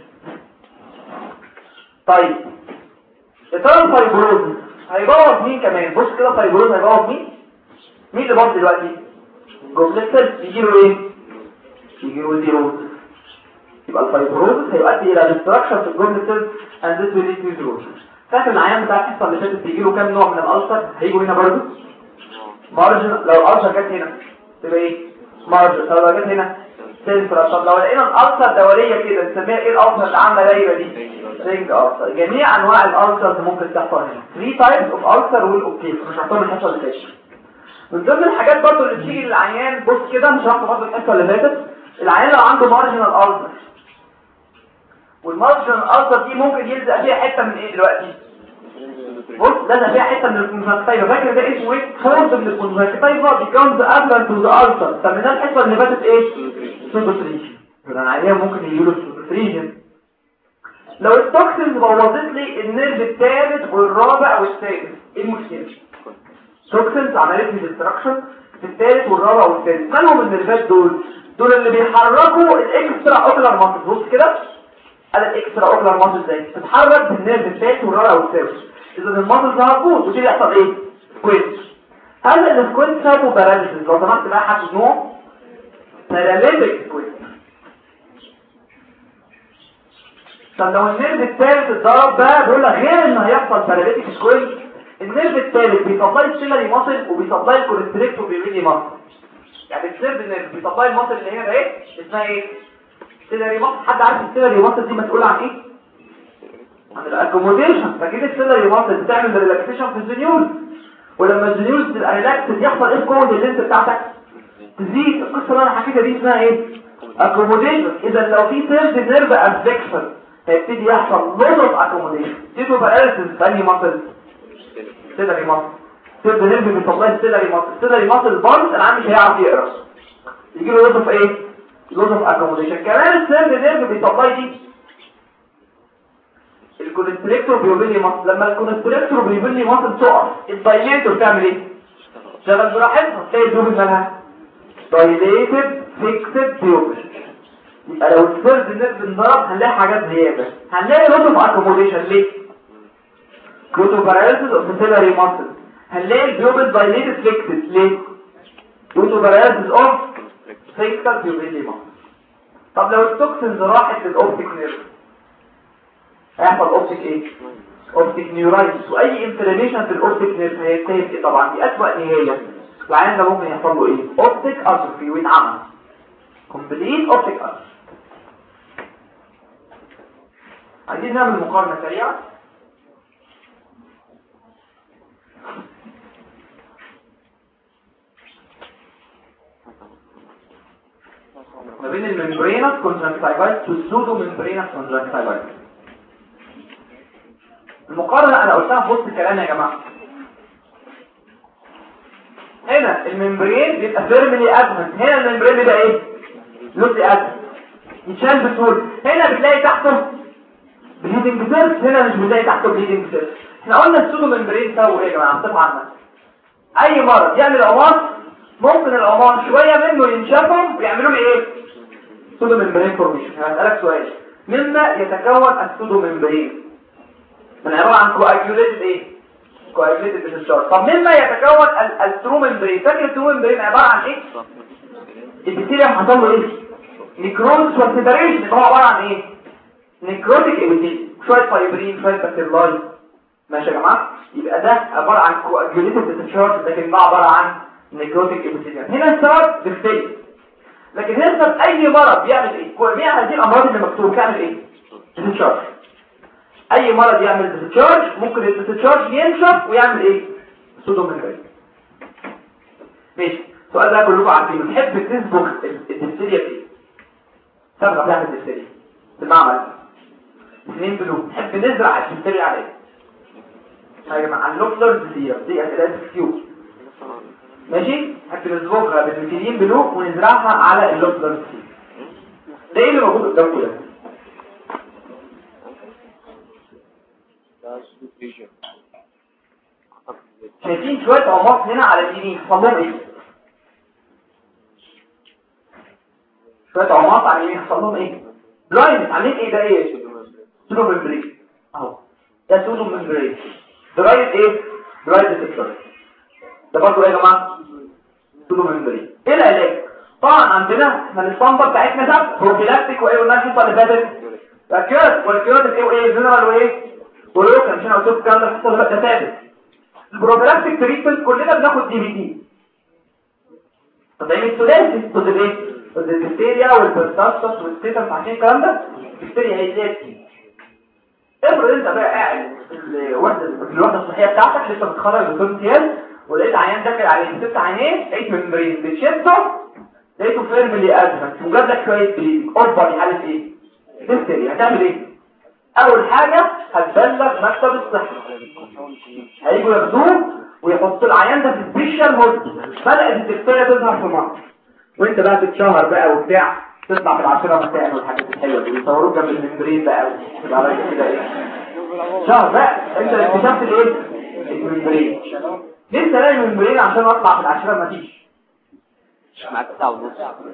طيب ترى الفايبروز هيبوظ مين كمان؟ بص كده الفايبروز هيبوظ مين؟ مين اللي باظ دلوقتي؟ جوبلت سيل. يجي له ايه؟ يجي له زيروز. يبقى الفايبروز هيؤدي الى destruction في الجوبلت سيل and this will lead to cirrhosis. فاكر العيان بتاع الحصه اللي فاتت بيجي له كام نوع من الالسر؟ هيجوا هنا برضه مارجن. لو الألسر جت هنا تبقى ايه؟ مارجن. لو جت هنا سنترال. طب لو لقينا الألسر دورية كده نسميها ايه الألسر اللي عاملة دايرة دي؟ رينج ألسر. جميع أنواع الألسر ممكن تحصل هنا. 3 types of ulcer والأوكي مش هحطهم الحصة اللي فاتت. من ضمن الحاجات برضه اللي بتيجي للعيان بص كده مش هحط برضه الحصة اللي فاتت. العيان لو عنده مارجنال ألسر والمارجنال ألسر دي ممكن يلزق فيها حتة من ايه دلوقتي؟ بص ده فيها حته من الكونجكتيفا. فاكر ده اسمه ايه؟ فورد من الكونجكتيفا becomes apparent to the ulcer. سميناه الحته اللي فاتت ايه؟ سوبوتريشن. يبقى عليها ممكن يجيله سوبوتريشن. لو التوكسينز بوظت لي النيرف الثالث والرابع والسادس ايه المشكله؟ توكسينز عملت لي ديستراكشن في الثالث والرابع والسادس. مالهم النيرفات دول اللي بيحركوا الاكسترا اوكلر ماسل. بص كده قال الاكسترا اوكلر ماسل ازاي بتتحرك بالنيرف الثالث والرابع والسادس. اذا الماسل ده هتبوظ وتيجي يحصل ايه؟ سكويت. هذا السكويت سايبو باراليسيس. لو سمحت بقى حد نوع باراليتيك سكويت. طب لو النيرف الثالث اتضرب بقى بيقول لك غير ان هيحصل باراليتيك سكويل، النيرف الثالث بيسبلاي السيلري ماسل وبيسبلاي الكونستريكتور وبيبني ماسل. يعني الثيرد نيرف بيسبلاي الماسل اللي هنا ده ايه اسمها ايه؟ السيلري ماسل. حد عارف السيلري ماسل دي مسؤوله عن ايه؟ عن الاكوموديشن. فكده السيلري ماسل بتعمل ريلاكسيشن في الزنيول، ولما الزنيول تبقى ريلاكس يحصل ايه القوه اللينس بتاعتك تزيد. القصه اللي انا حكيتها دي اسمها ايه؟ اكوموديشن. اذا لو في ثيرد نيرف افكشن هيبتدي يحصل لود اوف اكوموديشن. تيجو باراليسيس ثاني ماسل سيلري ماسل. ثيرد نيرف بيسبلاي السيلري ماسل. السيلري ماسل بارت العام مش هيعرف يقرا، يجي له لود اوف ايه؟ لود اوف اكوموديشن. كمان الثيرد نيرف بيسبلاي دي الكونستريكتور بيوبيلي ماسل. لما الكونستريكتور بيوبيلي ماسل تقف الدايليتور بتعمل ايه؟ شغل براحتها. تلاقي الدوبل مالها دايليتد فيكسد بيوبل. يبقى لو الثيرد نيرف انضرب هنلاقي حاجات زياده، هنلاقي لود اوف اكوموديشن. ليه؟ كروتوباراليسيس اوف سيلري ماسل. هنلاقي البيوبل دايليتد فيكسد. ليه؟ كروتوباراليسيس اوف فيكسد بيوبيلي ماسل. طب لو التوكسينز راحت للاوبتيك نيرف هيحصل اوبتيك ايه؟ اوبتيك نيورايتس. واي انفلاميشن في الاوبتيك نيرف هينتهي ايه؟ طبعا دي اسوأ نهايه. العيان ده ممكن يحصل له ايه؟ اوبتيك اتروفي ويتعمى كومبليت اوبتيك اتروفي. عايزين نعمل مقارنه سريعه ما بين الممبرينس كونجكتيفايتس والسودو ممبرينس كونجكتيفايتس. المقارنه انا قلتها في وسط الكلام يا جماعه. هنا الممبرين بيبقى فيرملي ادمنت، هنا الممبرين بيبقى ايه؟ لوسي ادمنت يتشال بسهوله. هنا بتلاقي تحته بليدنج سيلز، هنا مش بتلاقي تحته بليدنج سيلز. احنا قلنا السودو ممبرين سووا ايه يا جماعه؟ بصفه عامه اي مرض يعمل عمار ممكن العمار شويه منه ينشفهم ويعملوا لي ايه؟ سودو ممبرين فورميشن. هسألك سؤال، مما يتكون السودو ممبرين؟ من عباره عن كواجوليتد ايه؟ كواجوليتد ديسشارج. طب مما يتكون الترو ممبرين؟ فاكر الترو ممبرين عباره عن ايه؟ الابيثيليوم حصل له ايه؟ نيكروز وسيبريشن. هو عباره عن ايه؟ نيكروتيك ابيثيليوم، شويه فايبرين شويه بكتيرياي. ماشي يا جماعه؟ يبقى ده عباره عن كواجوليتد ديسشارج، لكن ده عباره عن نيكروتيك ابيثيليوم. هنا السبب بيختلف، لكن هنا اي مرض بيعمل ايه؟ جميع هذه الامراض اللي مكتوب بتعمل ايه؟ ديسشارج. اي مرض يعمل ديسشارج ممكن الديسشارج ينشف ويعمل ايه؟ سودو ممبرين. ماشي. السؤال ده كلكم عارفينه. بتحب تسبق الدفتيريا بايه؟ صبغه بتاعت الدفتيريا في المعمل 2 بلو. نحب نزرع الدفتيريا على ايه؟ يا جماعه اللوكلر دي اسئله كيو. ماشي. نحب نصبغها بالميثيلين بلو ونزرعها على اللوكلر دي. ده ايه اللي موجود قدامكم ده؟ شايفين شويه عمار هنا على اليمين حصل ايه؟ شويه عمار على اليمين حصل لهم ايه؟ بلايند. عاملين ايه ده؟ ايه؟ سودو ممبرين اهو. ده سودو ممبرين درايد ايه؟ درايد ديسكشن. ده برضه ايه يا جماعه؟ سودو ممبرين. ايه العلاج؟ طبعا عندنا احنا الاسطمبه بتاعتنا ده بروفيلاكتيك وايه قلنا الحصه اللي فاتت؟ الكيورات. والكيورات ايه وايه؟ جنرال وايه؟ ولوكال. عشان قلت لكم الكلام ده الحصه اللي فاتت ثابت. البروفيلاكتيك تريتمنت كلنا بناخد دي بي تي. تطعيم الثلاثي ضد الايه؟ ضد البكتيريا والبرتاسس والستيتس. عشان الكلام ده البكتيريا هيزيد. افرض انت بقى قاعد في الوحده الصحيه بتاعتك لسه بتخرج دكتور امتياز ولقيت عيان داخل عليه ست عينيه، لقيت ممبرين بتشده، لقيته فيرملي ادمنت وجاب لك شويه بليدنج. اوبا دي حاله ايه؟ ديفتيريا. هتعمل ايه؟ اول حاجه هتبلغ مكتب الصحه، هيجوا ياخدوه ويحطوا العيان ده في سبيشال هود. بدات الديفتيريا تظهر في مصر وانت بقى تتشهر بقى وبتاع، تطلع في العشرة مساء والحاجات الحلوه دي ويصوروك جنب الممبرين بقى وتبقى رايح كده ايه شهر بقى انت اكتشفت الايه؟ الممبرين. لسه لاقي الممبرين عشان اطلع في العشرة ما فيش معاك ساعه ونص.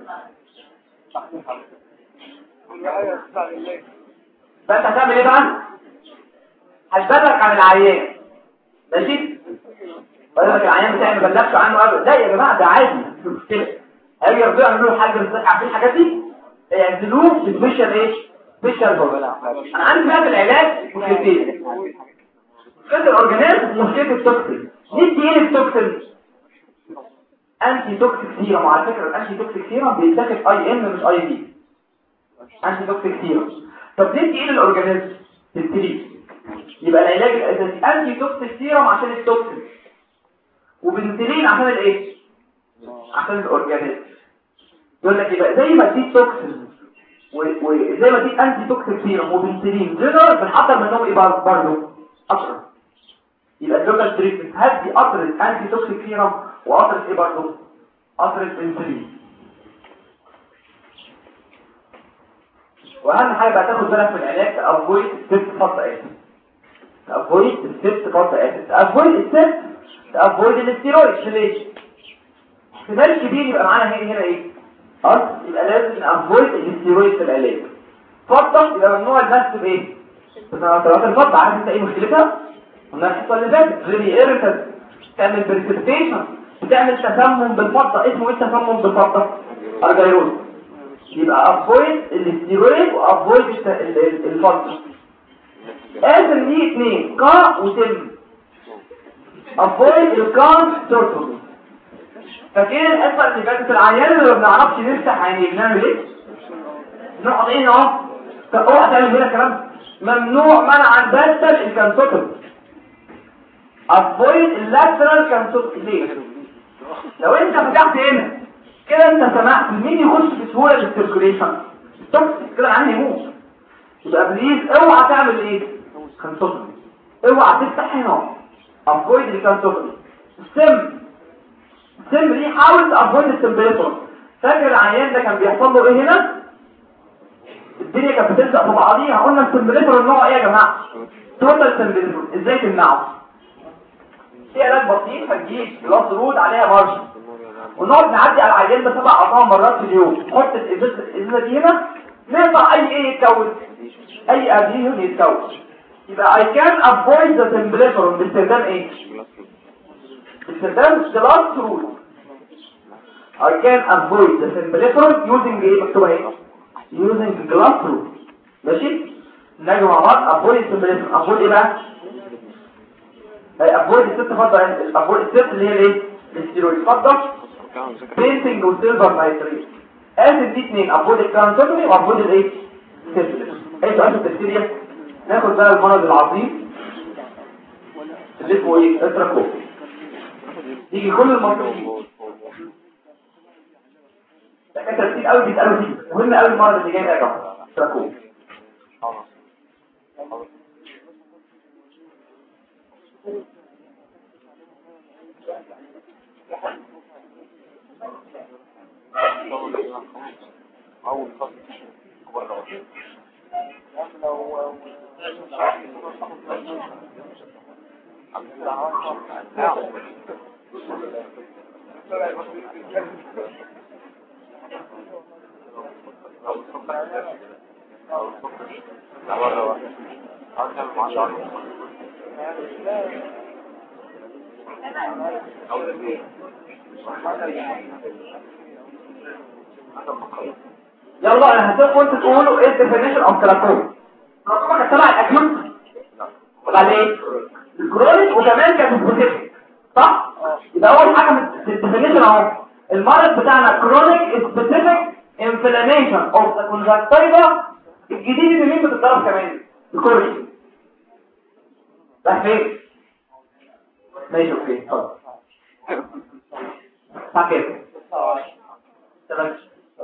فانت هتعمل ايه بقى؟ هتبلغ عن العيان. ماشي؟ بلغ العيان بتاعي ما بلغش عنه ابدا. لا يا جماعه ده عادي مش مشكله. هيجي يرجعوا يعملوا له حاجه من الصحه. عارفين الحاجات دي؟ ينزلوه في سبيشال ايه؟ سبيشال بورد. انا عندي بقى في العلاج مشكلتين، مشكله الاورجانيزم ومشكله التوكسين. ندي ايه للتوكسين؟ انتي توكسيك سيرم. على فكره الانتي توكسيك سيرم بيتاخد اي ام مش اي في. انتي توكسيك سيرم. طب ندي ايه للاورجانيزم؟ بنسلين. يبقى العلاج الاساسي انتي توكسيك سيرم عشان التوكسين، وبنسلين عشان الايه؟ عشان الاورجانيزم. يقول لك يبقى زي ما دي توكسين وزي ما دي انتي توكسيك سيرم وبنسلين جنرال بنحضر منهم ايه برضه؟ قطره. يبقى اللوكال تريتمنت هدي قطره انتي توكسيك سيرم وقطره ايه برضه؟ قطره بنسلين. واهم حاجه بقى تاخد بالك في العلاج افويد ستيب فاست اسيد. افويد ستيب فاست اسيد. افويد ستيب افويد الاستيرويد. ليه؟ احتمال كبير يبقى معانا هنا ايه؟ يبقى لازم افويد الاستيرويد في العلاج. فضل يبقى ممنوع البث بايه؟ بتناقضات الفضل. عارف انت ايه مشكلتها؟ قلنا الحصه اللي فاتت ريلي ايريتنت، تعمل بريسبتيشن، بتعمل تسمم بالفضه. اسمه ايه التسمم بالفضه؟ ارجيروز. يبقى افويد الاستيرويد وافويد الفضه. اخر دي اثنين كا وتم. افويد الكان تورتو. فاكرين الحصه اللي فاتت العيان اللي ما بنعرفش نفتح عينيه بنعمل ايه؟ نقعد ايه اهو. اوعى تعمل كده كلام ممنوع منعا باتا الكانسوتر. افويد اللاترال كانسوتر. ليه؟ لو انت فتحت هنا كده انت سمحت مين يخش بسهوله للسيركوليشن؟ التوكسيك كده العين يموت. يبقى بليز اوعى تعمل ايه؟ كانسوتر. اوعى تفتح هنا. افويد الكانسوتر. السم دي حاول تافويد التمبريتور. فاكر العيان ده كان بيحصل له ايه هنا؟ الدنيا كانت بتلزق في بعضيها. قلنا التمبريتور النوع ايه يا جماعه؟ توتال تمبريتور. ازاي تمنعه؟ في علاج بسيط هتجيب جلاس رود عليها مارش ونقعد نعدي على العيان ده 7 مرات في اليوم. نحط الازازه دي هنا نقطع اي يتكون اي اديهم يتكون. يبقى I can avoid the temperature باستخدام ايه؟ باستخدام جلاس رود. I can avoid the temperature using ايه؟ مكتوبه ايه؟ using glass rule. ماشي؟ نجي مع بعض avoid temperature. avoid ايه بقى؟ avoid الست فضة. avoid الست اللي هي الايه؟ الستيرويد فضة painting وسيلفر نايتريت. اسف دي اثنين avoid الكانسوتري وavoid الايه؟ السيلفر. ايه سؤال التفسيرية؟ ناخد بقى المرض العظيم اللي اسمه ايه؟ التراكوم. يجي كل المصريين دكاتره كتير قوي بيسالوا فيه. مهم قوي المرض اللي جاي ده يا جماعه تراكوم. يلا انا هسيبكم انتوا تقولوا ايه الديفينيشن اوف تراكوما. تراكوما كانت تبع الاكيوت ولا ايه؟ الكرونيك وكمان كانت سبيسيفيك صح؟ يبقى اول حاجه في الديفينيشن اهو المرض بتاعنا كرونيك سبيسيفيك انفلاميشن اوف ذا كونجكتيفا. الجديد اللي مين بتتضرب كمان؟ الكورنيا. راح فين؟ ماشي اوكي اتفضل. صح كده. تمام.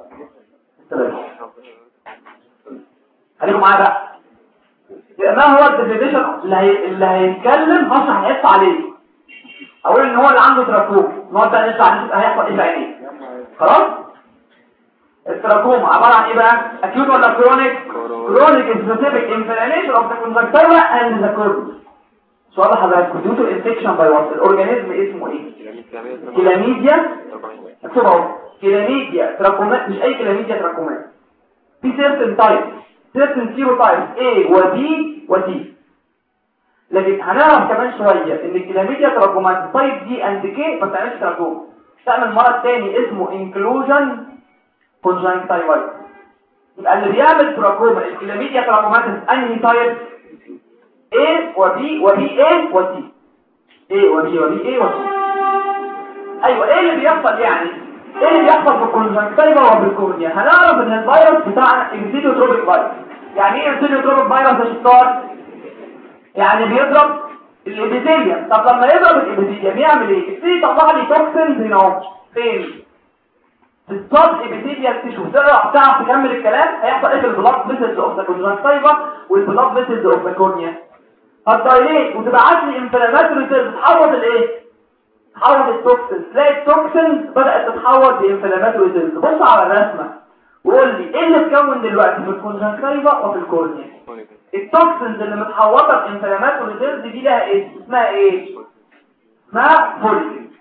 خليكم معايا بقى. ما هو الديفينيشن اللي هيتكلم هشرح هيقص عليه. اقول ان هو اللي عنده تراكوم نقعد بقى نشرح هيحصل ايه في عينيه. خلاص؟ التراكوم عباره عن ايه بقى؟ اكيوت ولا كرونيك؟ كرونيك سبيسيفيك انفلاميشن اوف ذا كونجكتيفا اند ذا كورنيا. سؤال حضرتك ديو تو انفكشن باي وات الاورجانيزم اسمه ايه؟ كلاميديا. اكتب اهو كلاميديا تراكومات. مش اي كلاميديا تراكومات. في سيرتن تايب سيرتن سيروتايب A و B و T. لكن هنعرف كمان شويه ان الكلاميديا تراكومات تايب دي اند كي ما بتعملش تراكوم. تعمل مرض تاني اسمه انكلوجن كونجكتيفايتس. يبقى اللي بيعمل تراكوما الكلاميديا تراكوماتيس انهي تايب؟ A و B و B A و C A و B و B A و C. ايوه ايه اللي بيحصل يعني؟ ايه اللي بيحصل في الكونجكتيفا وبالكورنيا؟ هنعرف ان الفيروس بتاعنا انفيديوتروبيك فيروس. يعني ايه انفيديوتروبيك فيروس يا شطار؟ يعني بيضرب الابيثيليوم. طب لما يضرب الابيثيليوم يعمل ايه؟ يبتدي يطلع لي توكسينز هنا اهو فين؟ في الصاد ابيثيليال تيشو. تعرف تكمل الكلام؟ هيحصل ايه في البلاد فيسلز اوف ذا كونجكتيفا والبلاد فيسلز اوف ذا كورنيا؟ هتدايليت وتبعت لي انفلاماتوري سيلز تحول الايه؟ تحول التوكسين. تلاقي التوكسين بدات تتحول لانفلاماتوري سيلز. بص على الرسمه وقول لي ايه اللي اتكون دلوقتي في الكونجكتيفا وفي الكورنيا؟ التوكسينز اللي متحوطه بانفلاماتوري سيلز دي لها ايه؟ اسمها ايه؟ اسمها فوليكل.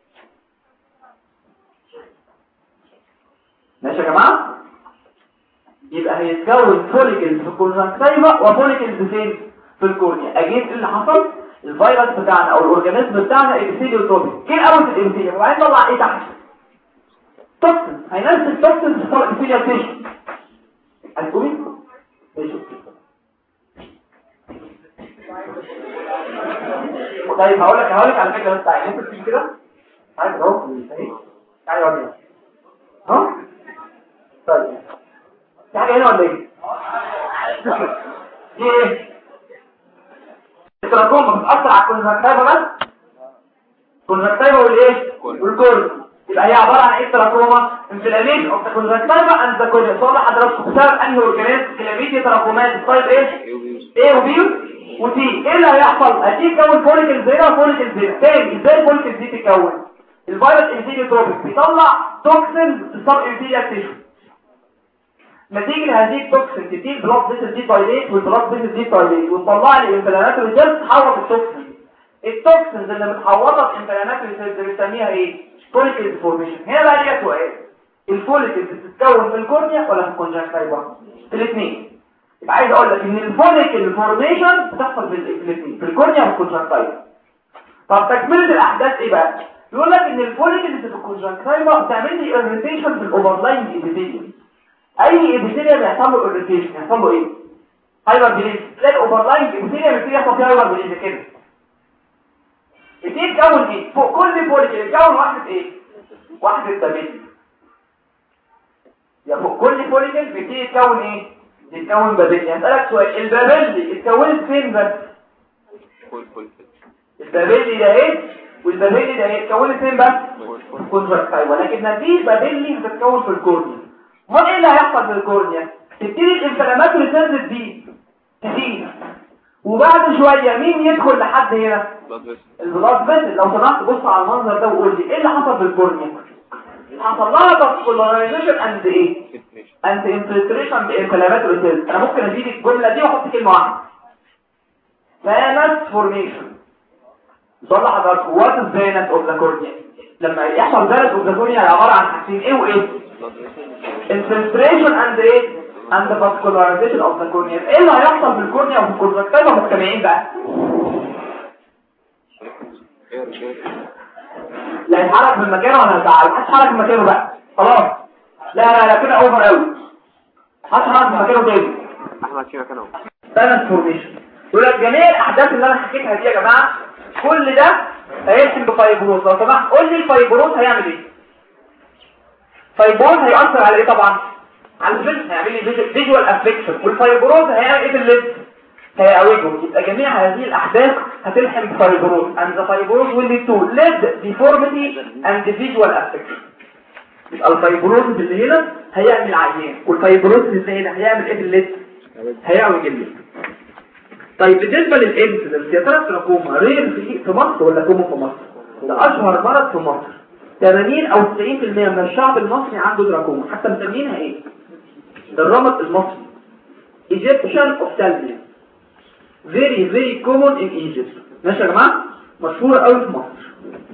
ماشي يا جماعه؟ يبقى هيتكون فوليكلز في الكونجكتيفا وفوليكلز فين؟ في الكورنيا. اجيب ايه اللي حصل؟ الفيروس بتاعنا او الاورجانيزم بتاعنا ابيثيليوتروبيك. جه الاول في الابيثيليوم وبعدين طلع ايه تحت؟ توكسين. هينزل توكسين في الصلاه الابيثيليال تيشو. هتقولي؟ ماشي. طيب هقول لك على فكره بس تعالى ممكن تيجي كده. عايز اهو اهي. تعالى اقعد هنا. ها؟ طيب. في حاجه هنا ولا ايه؟ ايه؟ التراكوما بتأثر على الكونجكتيفا بس؟ الكونجكتيفا والايه؟ والكورنيا. يبقى هي عباره عن ايه التراكوما؟ انفلاميشن اوف ذا كونجكتيفا اند ذا كورنيا. صار حضراتكم بسبب انهي اورجانيزم؟ كلاميديا تراكومات طيب ايه؟ A و B و C. ايه اللي هيحصل؟ هتكون فوليكلز هنا وفوليكلز هنا. تاني ازاي الفوليكلز دي تتكون؟ الفيروس انفيديوتروبيك بيطلع توكسينز في الصاب انفيديال تيشو. نتيجه لهذه التوكسين تدي البلاد فيسل دي دايليت والبلاد فيسل دي دايليت وتطلع لي انفلاماتوري سيلز تحول التوكسين. التوكسينز اللي متحوطه بانفلاماتوري سيلز بنسميها ايه؟ فوليكلز فورميشن. هنا بقى ليها سؤال، الفوليكلز بتتكون في الكورنيا ولا في الكونجكتيفا؟ في الاثنين. يبقى عايز اقول لك ان الفوليكل فورميشن بتحصل في الاثنين، في الكورنيا والكونجكتيفا. طب تكمله الاحداث ايه بقى؟ يقول لك ان الفوليكلز في الكونجكتيفا بتعمل لي اريتيشن في الاوفرلاين ابيثيليوم. اي ابيثيليوم يحصل له اريتيشن يحصل له ايه؟ هايبر بليز. تلاقي الاوفرلاين ابيثيليوم يبتدي يحصل فيه هايبر بليز كده. يبتدي يتكون ايه؟ فوق كل فوليكل يتكون واحده ايه؟ واحده بابيلي. يعني فوق كل فوليكل بيبتدي يتكون ايه؟ يتكون بابيلي. هسألك سؤال، البابيلي اتكونت فين بس؟ البابيلي ده ايه؟ والبابيلي ده ايه؟ اتكونت فين بس؟ في الكونجكتيفا. ولكن مفيش بابيلي بتتكون في الكورنيا. امال ايه اللي هيحصل في الكورنيا؟ تبتدي الانفلاماتوري سيلز دي تزيد وبعد شويه مين يدخل لحد هنا؟ البلاد فيسل. لو سمحت بص على المنظر ده وقول لي ايه اللي حصل في الكورنيا؟ حصل لها فاسكولارايزيشن اند ايه؟ اند انفلتريشن بانفلاماتوري سيلز. انا ممكن ازيد الجمله دي واحط كلمه واحده، فانس فورميشن. صلح حضرتك وات از فينس اوف ذا كورنيا. لما يحصل فينس اوف ذا كورنيا عباره عن حاجتين ايه وايه؟ infiltration and ايه and the vascularization of the cornea. ايه اللي هيحصل في الكورنيا وفي الكونجكتيفا مجتمعين بقى؟ لا يتحرك من مكانه ولا هتعال هتحرك من مكانه بقى خلاص. لا كده اوفر قوي. هتحرك من مكانه تاني. احمد كده كده ترانسفورميشن. يقول لك جميع الاحداث اللي انا حكيتها دي يا جماعه كل ده هيرسم بفايبروز. لو سمحت قول لي الفايبروز هيعمل ايه؟ فايبروز هيأثر على ايه طبعا؟ على الفيجن. هيعمل لي فيجوال افكشن. والفايبروز هيعمل ايه في الليد؟ هيعوجه. يبقى جميع هذه الاحداث هتلحم بفايبروز and the fibrosis will lead to lead deformity and visual affection. يبقى الفايبروز اللي هنا هيعمل عيان والفايبروز اللي هنا هيعمل ايه في الليد؟ هيعوج الليد. طيب بالنسبه للانسيدنس يا ترى التراكوما رير في مصر ولا كومون في مصر؟ ده اشهر مرض في مصر. 80 أو 90% من الشعب المصري عنده تراكوما. حتى مسمينها ايه؟ ده الرمد المصري Egyptian ophthalmia very common in Egypt. ماشي يا جماعه؟ مشهوره قوي في مصر.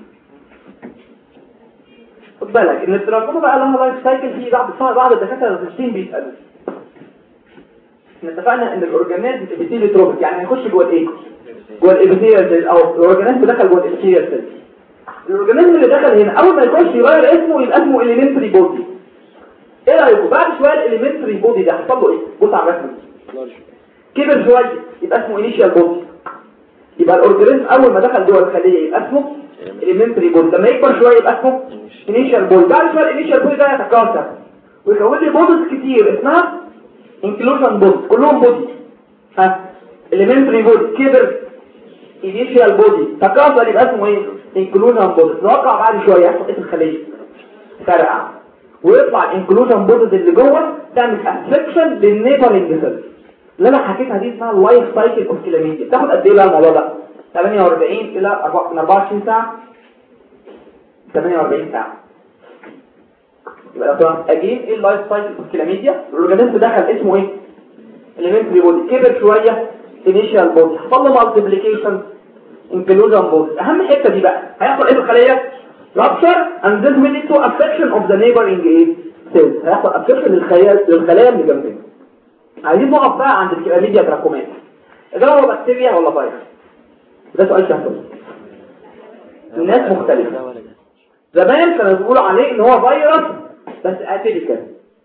خد بالك ان التراكوما بقى لها لايف سايكل. في بعض الدكاتره النفسيين بيسالوا. احنا اتفقنا ان الاورجانيزم ابيثيليوتروبيك يعني هيخش جوه الايه؟ جوه الابيثيليال سيل او الاورجانيزم دخل جوه الابيثيليال سيل. الاورجانيزم اللي دخل هنا اول ما يخش يغير اسمه يبقى اسمه اليمنتري بودي. ايه رايكم بعد شويه الاليمنتري الاليمنتري بودي ده حصل له ايه؟ بص على الرسمه كبر شويه يبقى اسمه انيشال بودي. يبقى الاورجانيزم اول ما دخل جوه الخليه يبقى اسمه الاليمنتري بودي، لما يكبر شويه يبقى اسمه انيشال بودي. بعد شويه الانيشال بودي ده يتكاثر ويكون لي بودز كتير اسمها انكلوجن بودي، كلهم بودي. الاليمنتري بودي كبر انيشال بودي تكاثر يبقى اسمه ايه؟ انكلوجن بودي. نوقع بعد شويه يحصل ايه في الخليه؟ فرقع ويطلع الانكلوجن بودز اللي جوه تعمل افكشن للنيبرنج سيلز اللي انا حكيتها دي اسمها اللايف سايكل اوف كلاميديا. بتاخد قد ايه بقى الموضوع ده؟ 48 الى 24 ساعه. 48 ساعه. يبقى طبعا اجين ايه اللايف سايكل اوف كلاميديا؟ الاورجانيزم دخل اسمه ايه؟ اليمنتري بودي كبر شويه انيشال بودي حصل له مالتيبليكيشن انكلوجن بودي. اهم حته دي بقى هيحصل ايه في الخليه؟ rupture and this will lead to affection of the neighboring cells. هيحصل affection للخلايا اللي جنبنا. عايزين نقف بقى عند الكلاميديا تراكمات. ده هو بكتيريا ولا فيروس؟ ده سؤال شهر. الناس مختلفه. زمان كانوا بيقولوا عليه ان هو فيروس بس اتيبيكال.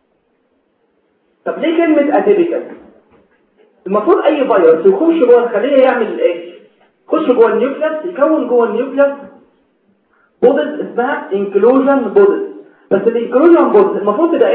طب ليه كلمه اتيبيكال؟ المفروض اي فيروس يخش جوه الخليه يعمل ايه؟ يخش جوه النيوكليس يكون جوه النيوكليس بودز اسمها انكلوجن بودز. بس الانكلوجن بودز المفروض تبقى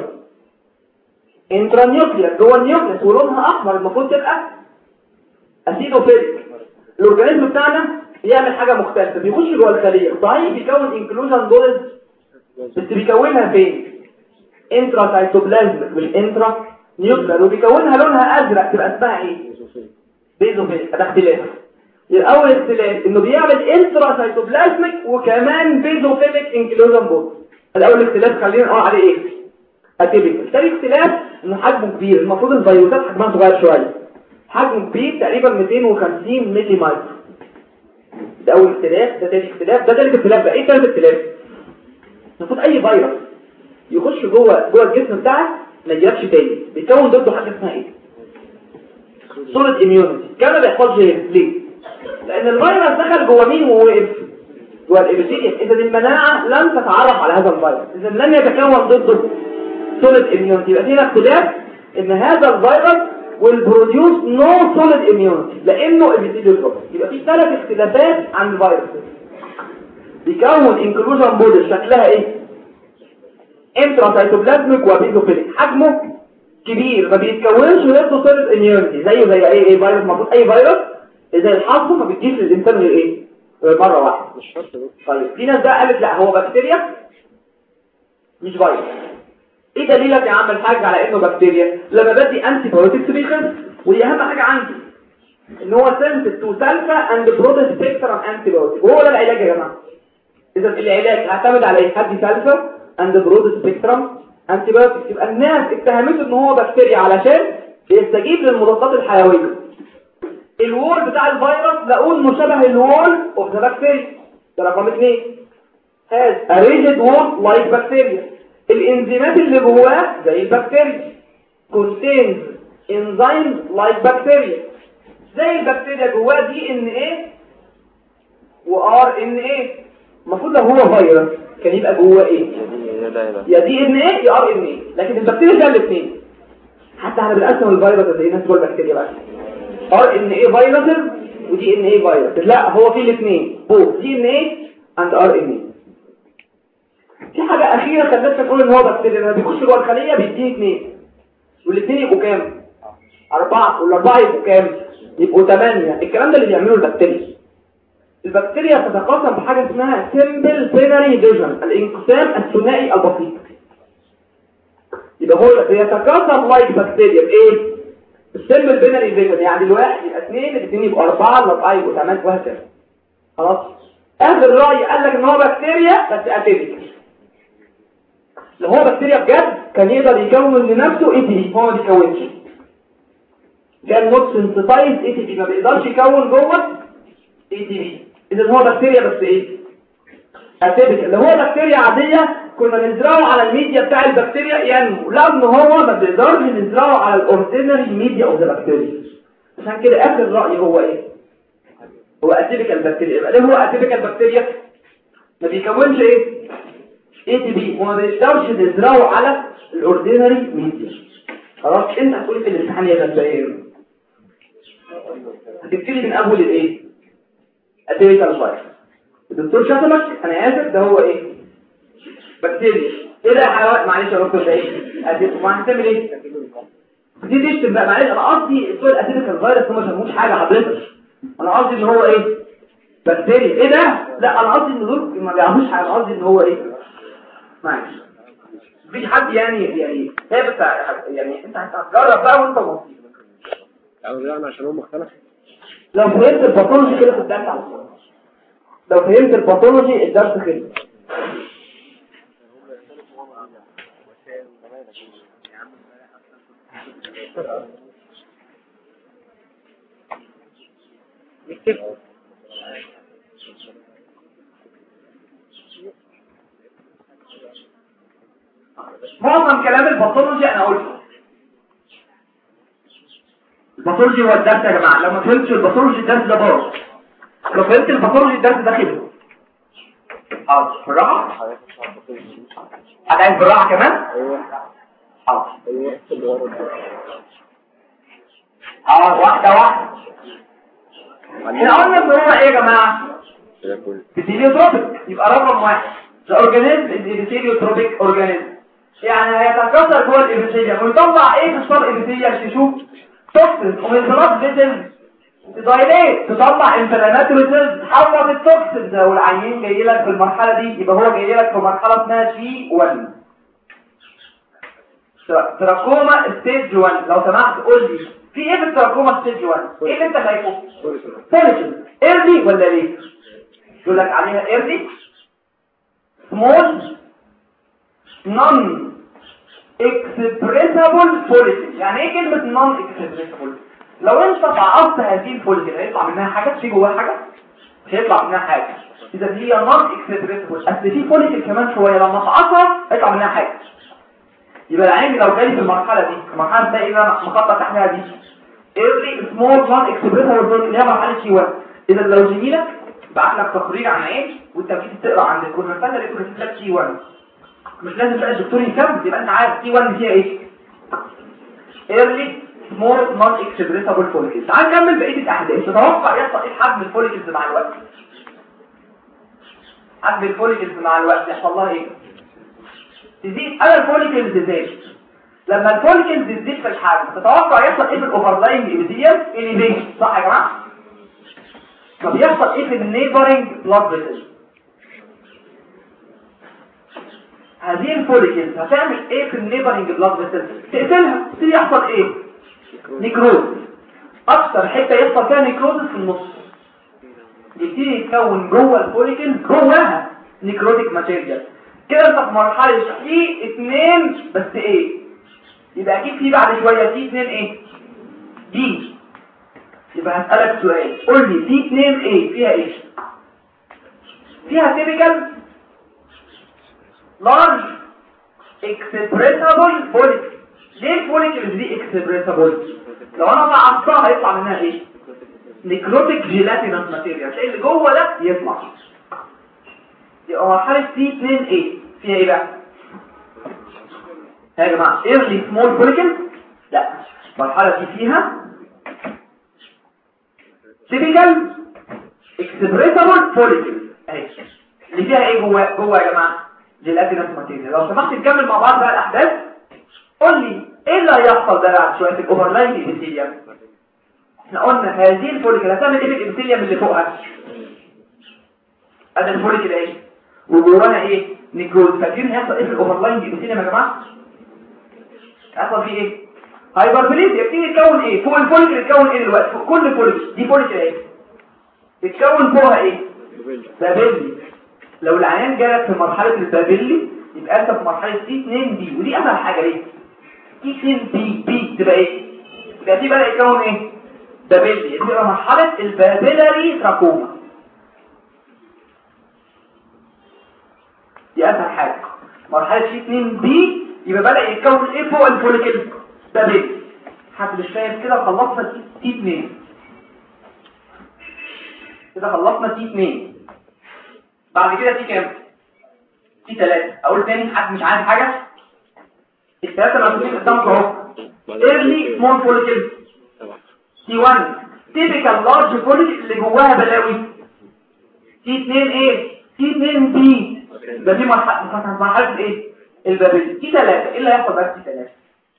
انترا نيوكليس جوه النيوكليس ولونها احمر، المفروض تبقى اسيدوفيليك. الاورجانيزم بتاعنا بيعمل حاجه مختلفه، بيخش جوه الخليه صحيح بيكون انكلوجن بودز بس بيكونها فين؟ انترا سايتوبلازم مش انترا نيوكليس، وبيكونها لونها ازرق تبقى اسمها ايه؟ بيزوفيليك. ده اختلاف. الاول اختلاف انه بيعمل انترا سايتوبلازميك وكمان بيزوفيليك انكلوجن بودز. الاول اختلاف خلينا نقول عليه ايه؟ اتيبيكال. ثاني اختلاف انه حجمه كبير، المفروض الفيروسات حجمها صغير شويه، حجمه كبير تقريبا 250 ملي مايكرو. ده اول اختلاف. ده ثاني اختلاف. ده ثالث اختلاف بقى. ايه ثالث اختلاف؟ المفروض اي فيروس يخش جوه الجسم بتاعك ما يجيلكش تاني، بيكون ضده حاجه اسمها ايه؟ سوليد اميونيتي. كان ما بيحصلش ليه؟ لان الفيروس دخل جوه مين ووقف؟ جوه الابيثيليوم. اذا المناعه لم تتعرف على هذا الفيروس، اذا لم يتكون ضده سوليد اميونيتي. يبقى هنا اختلاف ان هذا الفيروس will produce no solid immunity لانه ابيثيليوم. يبقى في ثلاث اختلافات عن الفيروس. بيكون انكلوجن بودي شكلها ايه؟ انترا سايتوبلازميك وبيزوفيليك، حجمه كبير ما بيتكونش ضده سوليد اميونيتي زي ايه فيروس. المفروض اي فيروس زي الحصبه ما بتجيش للانسان غير ايه؟ مره واحده. مش شرط. طيب في ناس بقى قالت لا هو بكتيريا مش فيروس. ايه دليلك يا عم الحاج على انه بكتيريا؟ لما بدي انتي بايوتكس بيخف، ودي اهم حاجه عندي ان هو سنسيتيف تو سالفا اند برود سبيكترم انتي بايوتيك، وهو ده العلاج يا جماعه. اذا العلاج هعتمد على ايه؟ هدي سالفا اند برود سبيكترم انتي بايوتيك. يبقى الناس اتهمته ان هو بكتيريا علشان بيستجيب للمضادات الحيويه. الوول بتاع الفيروس لقوه انه شبه الوول اوف ذا بكتيريا. ده رقم 2. هاز ا ريجيد وول لايك بكتيريا. الانزيمات اللي جواه زي البكتيريا. contains enzymes like bacteria. زي البكتيريا جواه دي ان ايه وار ان ايه. المفروض لو هو فيروس كان يبقى جواه ايه؟ يا دي ان ايه يا ار ان ايه. لكن البكتيريا فيها الاثنين. حتى احنا بنقسم الفيروس زي ناس جوه البكتيريا بقى ار ان ايه فيروس ودي ان ايه فيروس. لا هو في الاثنين بوث دي ان ايه اند ار ان ايه. في حاجه اخيره كان لسه تقول ان هو بكتيريا لما بيخش جوه الخليه بيديه 2 والاثنين يبقوا كام؟ 4 والاربعه يبقوا كام؟ يبقوا 8. الكلام ده اللي بيعمله البكتيريا. البكتيريا تتقاسم بحاجه اسمها سمبل بيناري ديفيجن، الانقسام الثنائي البسيط. يبقى هو بيتقاسم لايك بكتيريا بايه؟ السمبل بيناري ديفيجن، يعني الواحد يبقى 2 الاثنين يبقوا 4 الاربعه يبقوا 8 وهكذا. خلاص؟ اخر راي قال لك ان هو بكتيريا بس اتيبيكال. لو هو بكتيريا بجد كان يقدر يكون لنفسه اي تي بي، هو ما بيكونش. كان نوت سنسيتايز اي تي بي، ما بيقدرش يكون جوه اي تي بي. اذا هو بكتيريا بس ايه؟ اتيبيكال. لو هو بكتيريا عاديه كنا نزرعه على الميديا بتاع البكتيريا ينمو، لان هو ما بيقدرش نزرعه على الاوردينري ميديا اوف ذا بكتيريا. عشان كده اخر راي هو ايه؟ هو اتيبيكال بكتيريا. يبقى ليه هو اتيبيكال بكتيريا؟ ما بيكونش ايه؟ ATP وما بيقدرش تزرعه على الاوردينري ميديا. خلاص انت هتقول في الامتحان يا غلبان هتبتدي من اول الايه؟ اتيبيكال فايروس. الدكتور شتمك انا اسف ده هو ايه؟ بكتيريا. ايه ده يا حيوان؟ معلش يا دكتور ده ايه؟ ما هنعمل ايه؟ دي تشتم بقى معلش انا قصدي الدكتور الاتيبيكال فايروس هو ما شافوش حاجه حضرتك. انا قصدي ان هو ايه؟ بكتيريا. ايه ده؟ لا انا قصدي ان دول ما بيعملوش حاجه، انا قصدي ان هو ايه؟ معلش مفيش حد يعني هي بس يعني انت هتجرب بقى وانت بسيط يعني عشان هم مختلف. لو فهمت الباثولوجي كده الدرس على طول. لو فهمت الباثولوجي الدرس كده معظم كلام الباثولوجي انا قلته. الباثولوجي هو الدرس يا جماعه، لو ما فهمتش الباثولوجي الدرس ده باظ. لو فهمت الباثولوجي الدرس ده كده حاضر بالراحه. هتعمل بالراحه كمان. حاضر واحده واحده. احنا قلنا ان هو ايه يا جماعه؟ ابيثيليوتروبيك. يبقى رقم واحد الاورجانيزم الابيثيليوتروبيك اورجانيزم، يعني هيتكاثر جوه الابيثيليوم ويطلع ايه في الصار الابيثيليوم؟ تشوف توكسين ومن بلاد فيسل تدايليت تطلع انفلاماتوري سيلز تحول التوكسين ده. والعيان جاي لك في المرحله دي يبقى هو جاي لك في مرحله اسمها جي 1 تراكوما ستيج 1. لو سمحت قول لي في ايه في التراكوما ستيج 1؟ ايه اللي انت شايفه؟ فوليكل ايرلي ولا ليه؟ يقول لك عليها ايرلي سمول نون اكسبريسابل فوليكل. يعني ايه كلمه نون اكسبريسابل؟ لو انت فعصت هذه الفوليكل هيطلع منها حاجه؟ في جواها حاجه؟ مش هيطلع منها حاجه. اذا هي نون اكسبريسابل اصل في فوليكل كمان شويه لما فعصها هيطلع منها حاجه. يبقى العين لو جاي في المرحله دي المرحله دي اللي انا مخطط تحتها دي ايرلي سمول نون اكسبريسابل فوليكل اللي هي مرحله سي 1. اذا لو زميلك بعت لك تقرير عن عين وانت بتيجي تقرا عند الكونفرتر يقول لك سي 1 مش لازم بقى الدكتور يكمل يبقى انت عارف سي 1 فيها ايه؟ ايرلي سمول نون اكسبريسابل فوليكلز. تعال نكمل بقيه الاحداث. تتوقع يحصل ايه حجم الفوليكلز مع الوقت؟ حجم الفوليكلز مع الوقت يحصل لها ايه؟ تزيد. انا الفوليكلز زادت. لما الفوليكلز تزيد في الحجم تتوقع يحصل ايه في الاوفرلاينج ايبيثيليوم؟ اليفيشن صح يا جماعه؟ طب يحصل ايه في النيبرنج بلاد فيسل؟ هذه الفوليكلز هتعمل ايه في النيبرنج بلاد فيسل؟ تقتلها. تبتدي يحصل ايه؟ نيكروز. اكثر حته يحصل فيها نيكروز في النص يبتدي يتكون جوه الفوليكل جواها نيكروتيك ماتيريال. كده انت في مرحله في 2 بس ايه؟ يبقى اكيد في بعد شويه في 2 ايه؟ دي. يبقى هسألك سؤال قول لي في 2 ايه فيها ايه؟ فيها تيبيكال لارج اكسبريسابل فوليكل. ليه الفوليكل دي اكسبريسابل؟ لو انا فعصتها هيطلع منها ايه؟ نيكروتيك جيلاتينس ماتيريال. اللي جوه ده يطلع. يبقى مرحله سي 2 ايه فيها ايه بقى؟ يا جماعه ايرلي سمول فوليكل. لا المرحله دي فيها تيبيكال اكسبريسابل فوليكل اهي اللي فيها ايه جوه يا جماعه؟ جيلاتينس ماتيريال. لو سمحت نكمل مع بعض بقى الاحداث. قول لي ايه اللي هيحصل ده بعد شويه في الاوفرلاين ايبيثيليوم؟ احنا قلنا هذه الفوليكل هتعمل ايه في الابيثيليوم اللي فوقها؟ ادي الفوليكل اهي وجواها ايه؟ نيكروز. فاكرين هيحصل ايه في الاوفرلاين ايبيثيليوم يا جماعه؟ هيحصل فيه ايه؟ هايبربليزيا. يبتدي يتكون ايه؟ فوق الفوليكل يتكون ايه دلوقتي؟ فوق كل فوليكل دي فوليكل اهي يتكون فوقها ايه؟ بابيلي. لو العيان جالك في مرحله البابيلي يبقى انت في مرحله سي 2 بي. ودي اسهل حاجه ليه؟ سي 2 بي تبقى ايه؟ يبقى دي بدا يتكون ايه؟ بابيلي. تبقى مرحله البابيلاري تراكوما. دي اسهل حاجه. مرحله سي 2 بي يبقى بدا يتكون ايه فوق الفوليكل؟ بابيلي. حد مش فاهم كده؟ خلصنا سي 2 كده. خلصنا سي 2. بعد كده سي كام؟ في 3 اقول تاني حد مش عارف حاجه. الثلاثه المكتوبين قدامك اهو. early small follicle T1 typical large follicle اللي جواها بلاوي. T2 ايه؟ T2 B ده دي مرحله ايه؟ البابل. T3 ايه اللي هيحصل بقى في T3؟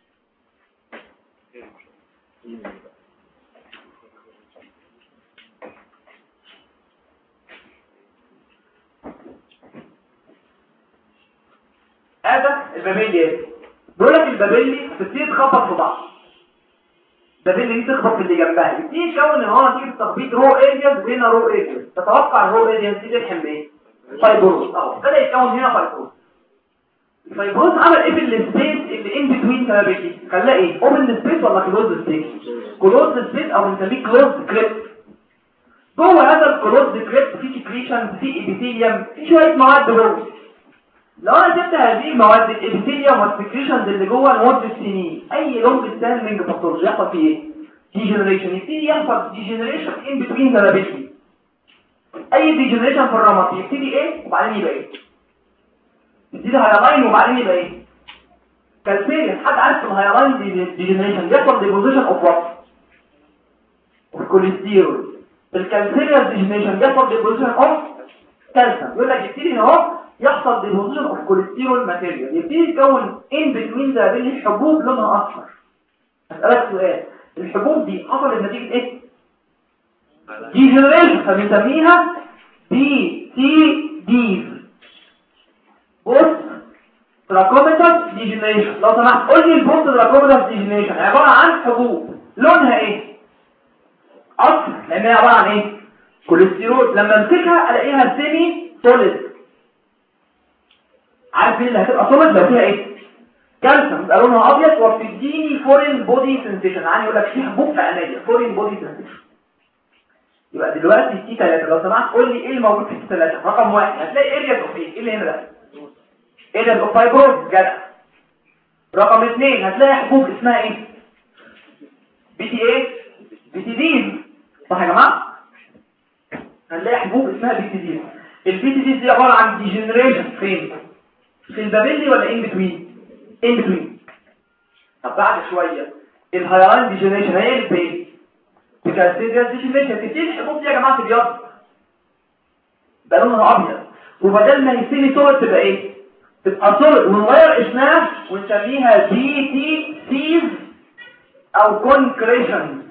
هذا البابيلي بيقول لك البابيلي بتبتدي تخبط في بعض. البابيلي دي تخبط في اللي جنبها يبتدي تكون ان هو نتيجه تخبيط رو ارياز وهنا رو ارياز. تتوقع الرو ارياز دي تلحم بايه؟ فايبروز. بدا يتكون هنا فايبروز. الفايبروز عمل ايه في السبيس اللي ان بتوين ثيرابيكي؟ خلاه ايه؟ اوبن سبيس ولا كلوز سبيس؟ كلوز سبيس او بنسميه كلوز كريبت. جوه هذا الكلوز كريبت في سكريشن، في ابيثيليوم، في شويه مواد جوه. لو انا سبت هذه المواد الابيثيليوم والسكريشنز اللي جوه لمده سنين، اي لونج ستاندنج باثولوجي يحصل فيه ايه؟ ديجنريشن. يبتدي يحصل ديجنريشن ان بتوين ثيرابيكي. اي ديجنريشن في الرمد يبتدي ايه وبعدين يبقى ايه؟ يبتدي هايلاين وبعدين يبقى ايه؟ كالسيريس. حد عارف الهايلاين ديجنريشن بيحصل ديبوزيشن اوف وات؟ اوف كوليسترول. الكالسيريس ديجنريشن بيحصل ديبوزيشن اوف كالسيوم. يقول لك يبتدي اهو يحصل ديبوزيشن اوف كوليسترول ماتيريال. يبتدي يتكون ان بتوين ذا بين حبوب لونها اصفر. اسالك سؤال، الحبوب دي حصلت نتيجه ايه؟ ديجنريشن، فبنسميها بي سي دي بوست تراكوميتال ديجنريشن. لو سمحت قول لي البوست تراكوميتال ديجنريشن عباره عن حبوب لونها ايه؟ اصفر، لانها عباره عن ايه؟ كوليسترول. لما امسكها الاقيها سيمي سوليد. عارف مين اللي هتبقى سوليد؟ لو فيها ايه؟ كالسيوم يبقى لونها ابيض وبتديني فورين بودي سنسيشن. يعني يقول لك في حبوب في عينيا فورين بودي سنسيشن. يبقى دلوقتي تي 3 لو سمحت قول لي ايه الموجود في تي 3. رقم 1 هتلاقي ارياز اوف ايه اللي هنا ده؟ ارياز اوف فايبروز. جدع. رقم 2 هتلاقي حبوب اسمها ايه؟ بي تي ايه؟ بي تي دي. صح يا جماعه؟ هنلاقي حبوب اسمها بي تي دي. البي تي دي عباره عن ديجنريشن فين؟ في البابيلي ولا ان بتوين؟ ان بتوين. طب بعد شويه الهايلاين ديجنريشن هيقلب بايه؟ بكالسيريس ديجنريشن. تبتدي الحبوب دي يا جماعه تبيض بقى لونها ابيض، وبدل ما يسيبي صوره تبقى ايه؟ تبقى صوره ونغير اسمها ونسميها بي تي سيز او كونكريشن.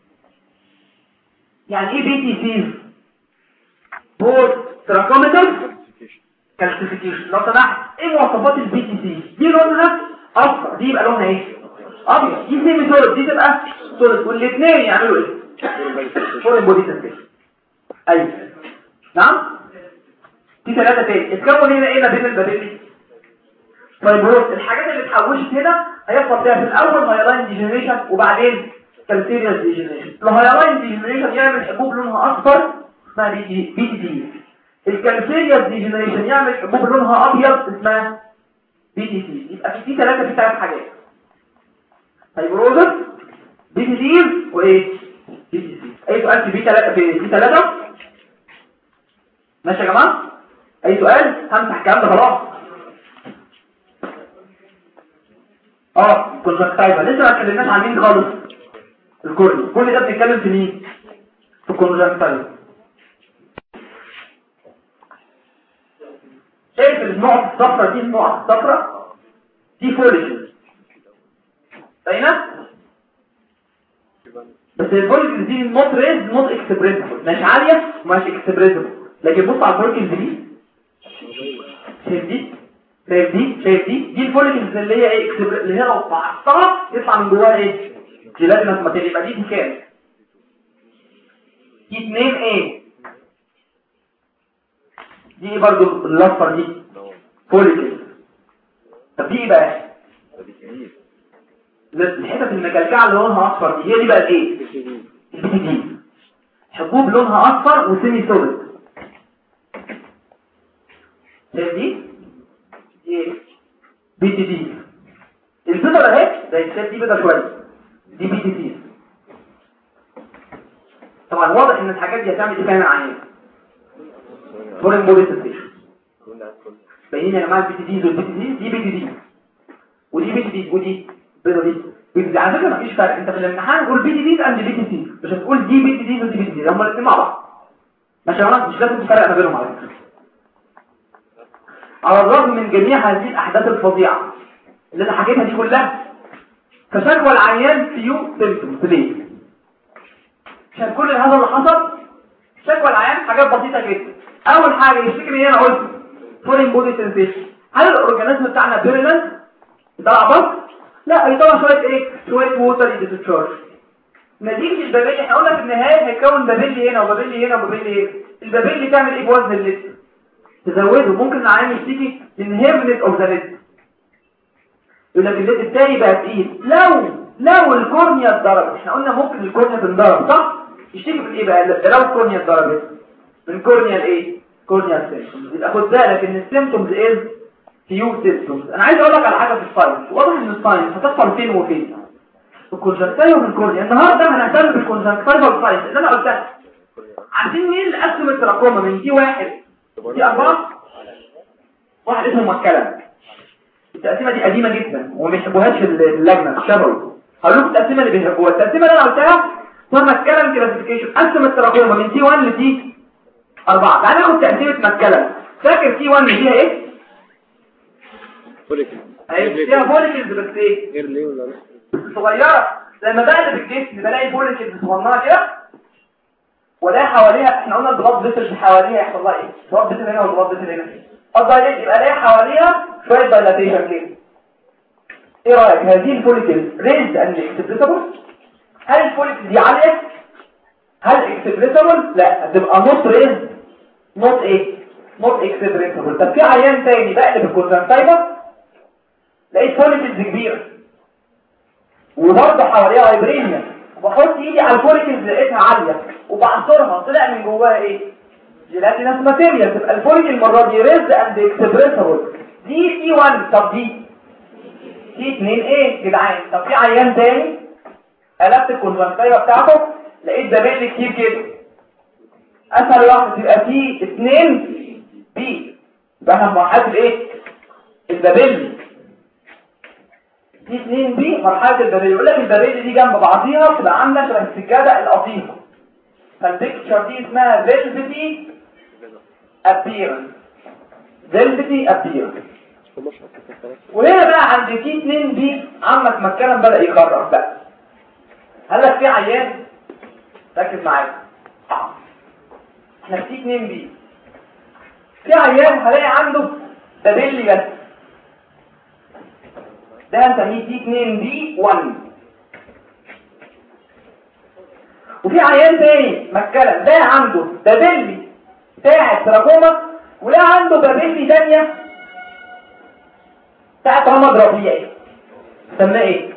يعني ايه بي تي سيز؟ بوست تراكوميتال كالسيفيكيشن. لو سمحت ايه مواصفات البي تي سي؟ دي لونها اصفر، دي يبقى لونها ايه؟ ابيض. دي سيمي سوليد، دي تبقى سوليد. والاثنين يعملوا ايه؟ فورين بودي سنسيشن. ايوه نعم. دي 3 تاني اتكون هنا ايه ما بين البابيلي؟ فايبروز. الحاجات اللي اتحوشت هنا هيحصل فيها في الاول هايلاين ديجنريشن وبعدين كالسيريس ديجنريشن. الهايلاين ديجنريشن يعمل حبوب لونها اصفر اسمها بي تي دي. الكالسيريس ديجنريشن يعمل حبوب لونها ابيض اسمها بي تي سي. يبقى في 3 في 3 حاجات: فايبروزس، بي تي دي، وايه؟ بي تي سي. اي سؤال في 3 في 3 ماشي يا جماعه؟ اي سؤال؟ همسح الكلام ده خلاص. كونجكتايفا لسه ما اتكلمناش عن مين خالص. الكورني. كل ده بنتكلم في مين؟ في الكونجكتايفا. شايف النقط الصفراء دي؟ النقط الصفراء دي فوليكل باينه، بس الفوليكل دي نوت ريز نوت اكسبريسبل، مش عاليه ومش اكسبريسبل. لكن بص على الفوليكل دي، شايف دي؟ شايف دي؟ شايف دي الفوليكلز اللي هي ايه؟ اللي هي لو فعصتها يطلع من جواها ايه؟ جيلاتينس ماتيريال. يبقى دي كام؟ دي 2 ايه؟ دي ايه برضو الاصفر دي؟ فوليكل. طب دي ايه بقى؟ الحتة المكلكعة اللي لونها اصفر دي هي دي بقى الايه؟ البي تي دي. حبوب لونها اصفر وسيمي سوليد. شايف دي؟ ايه؟ بي تي دي. البيضة اهي زي الشايف دي بيضة شوية، دي بي تي دي. طبعا واضح ان الحاجات دي هتعمل ايه فعلا عيان؟ فورين بودي سنسيشن. باينين يا جماعه البي تي دي والبي تي دي، دي بي تي دي ودي بي تي دي ودي بي تي دي. على فكره مفيش فرق، انت في الامتحان قول بي تي دي اند بي تي دي، مش هتقول دي بي تي دي ودي بي تي دي، هما الاثنين مع بعض ماشي يا جماعه، مش لازم تفرق ما بينهم على فكره. على الرغم من جميع هذه الاحداث الفظيعه اللي انا حكيتها دي كلها، فشكوى العيان فيو سيمبتومز ليه؟ عشان كل هذا اللي حصل شكوى العيان حاجات بسيطه جدا. اول حاجه يشتكي من ايه؟ انا قلت فورين بودي سنسيشن. هل الاورجانيزم بتاعنا بيرلنت بتاع بس؟ لا، هيطلع شويه ايه؟ شويه ووتر ديتشارج. نتيجه البابيلي احنا قلنا في النهايه هيكون بابيلي هنا وبابيلي هنا وبابيلي هنا. البابيلي تعمل ايه بوزن الليد؟ تزوده. ممكن العيان يشتكي من هيفنس اوف ذا ليد، يقول لك الليد التاني بقى تقيل. لو الكورنيا اتضربت، احنا قلنا ممكن الكورنيا تنضرب صح؟ يشتكي من ايه بقى لو الكورنيا اتضربت؟ من كورنيا الايه؟ كورنيا سيمبتومز. يبقى خد بالك ان السيمبتومز ايه؟ فيو سيمبتومز. انا عايز اقول لك على حاجه في الساينس، واضح ان الساينس هتحصل فين وفين؟ في الكونجكتيفا وفي الكورنيا. النهارده هنهتم بالكونجكتيفا والساينس اللي انا قلتها. عارفين مين اللي قسم التراكوما من دي 1 دي 4؟ واحد اسمه مكلم. التقسيمه دي قديمه جدا وما بيحبوهاش اللجنه الشبوي. هقول لكم التقسيمه اللي بيحبوها. التقسيمه اللي انا قلتها اسمها مكلم كلاسيفيكيشن، قسم التراكوما من تي 1 لتي 4. تعالى ناخد تقسيمه مكلم. فاكر تي 1 فيها ايه؟ فوليكل. فيها فوليكلز بس ايه؟ غير ليه ولا صغيره. لما بقلب الجسم بلاقي فوليكلز صغننه كده، ولا حواليها، احنا قلنا الضغط بيصل حواليها يحصل لها ايه؟ الضغط بيصل هنا والضغط بيصل هنا. الضغط يبقى الاقي حواليها شويه دايلاتيشن كده. ايه رايك؟ هذه الفوليكلز ريزد اند اكسبريسبل؟ هل الفوليكلز دي عاليه؟ هل اكسبريسبل؟ لا، هتبقى نوت ريزد نوت ايه؟ نوت اكسبريسبل. طب في عيان تاني بقلب الكونجكتيفا لقيت فوليكلز كبيره وبرضه حواليها هايبرينيا، وبحط ايدي على الفوليكلز لقيتها عاليه وبعصرها طلع من جواها ايه؟ جيلاتينس ماتيريال. تبقى الفوليكل المره دي ريزد اند اكسبريسبل. دي تي 1. طب دي تي 2 ايه يا جدعان؟ طب في عيان تاني قلبت الكونجكتيفا بتاعته لقيت بابيل كتير كده. اسهل واحد تبقى تي 2 بي. يبقى احنا مرحله الايه؟ البابيل. تي 2 بي مرحله البابيل. يقول لك البابيل دي جنب بعضيها بتبقى عامله شبه السجاده القطيفه. فالبيكتشر دي اسمها فيلفتي ابيرنس. فيلفتي ابيرنس. وهنا بقى عند تي 2 بي عمك مكان بدأ يقرر بقى. هل لك في عيان؟ ركز معايا. احنا في تي 2 بي في عيان هلاقي عنده بابيلي بس، ده هنسميه تي 2 بي 1. وفي عيان تاني مكلم ده عنده بابيلي بتاعت تراكوما، ولا عنده بابيلي تانية بتاعت رمض ربيعي. سماه ايه؟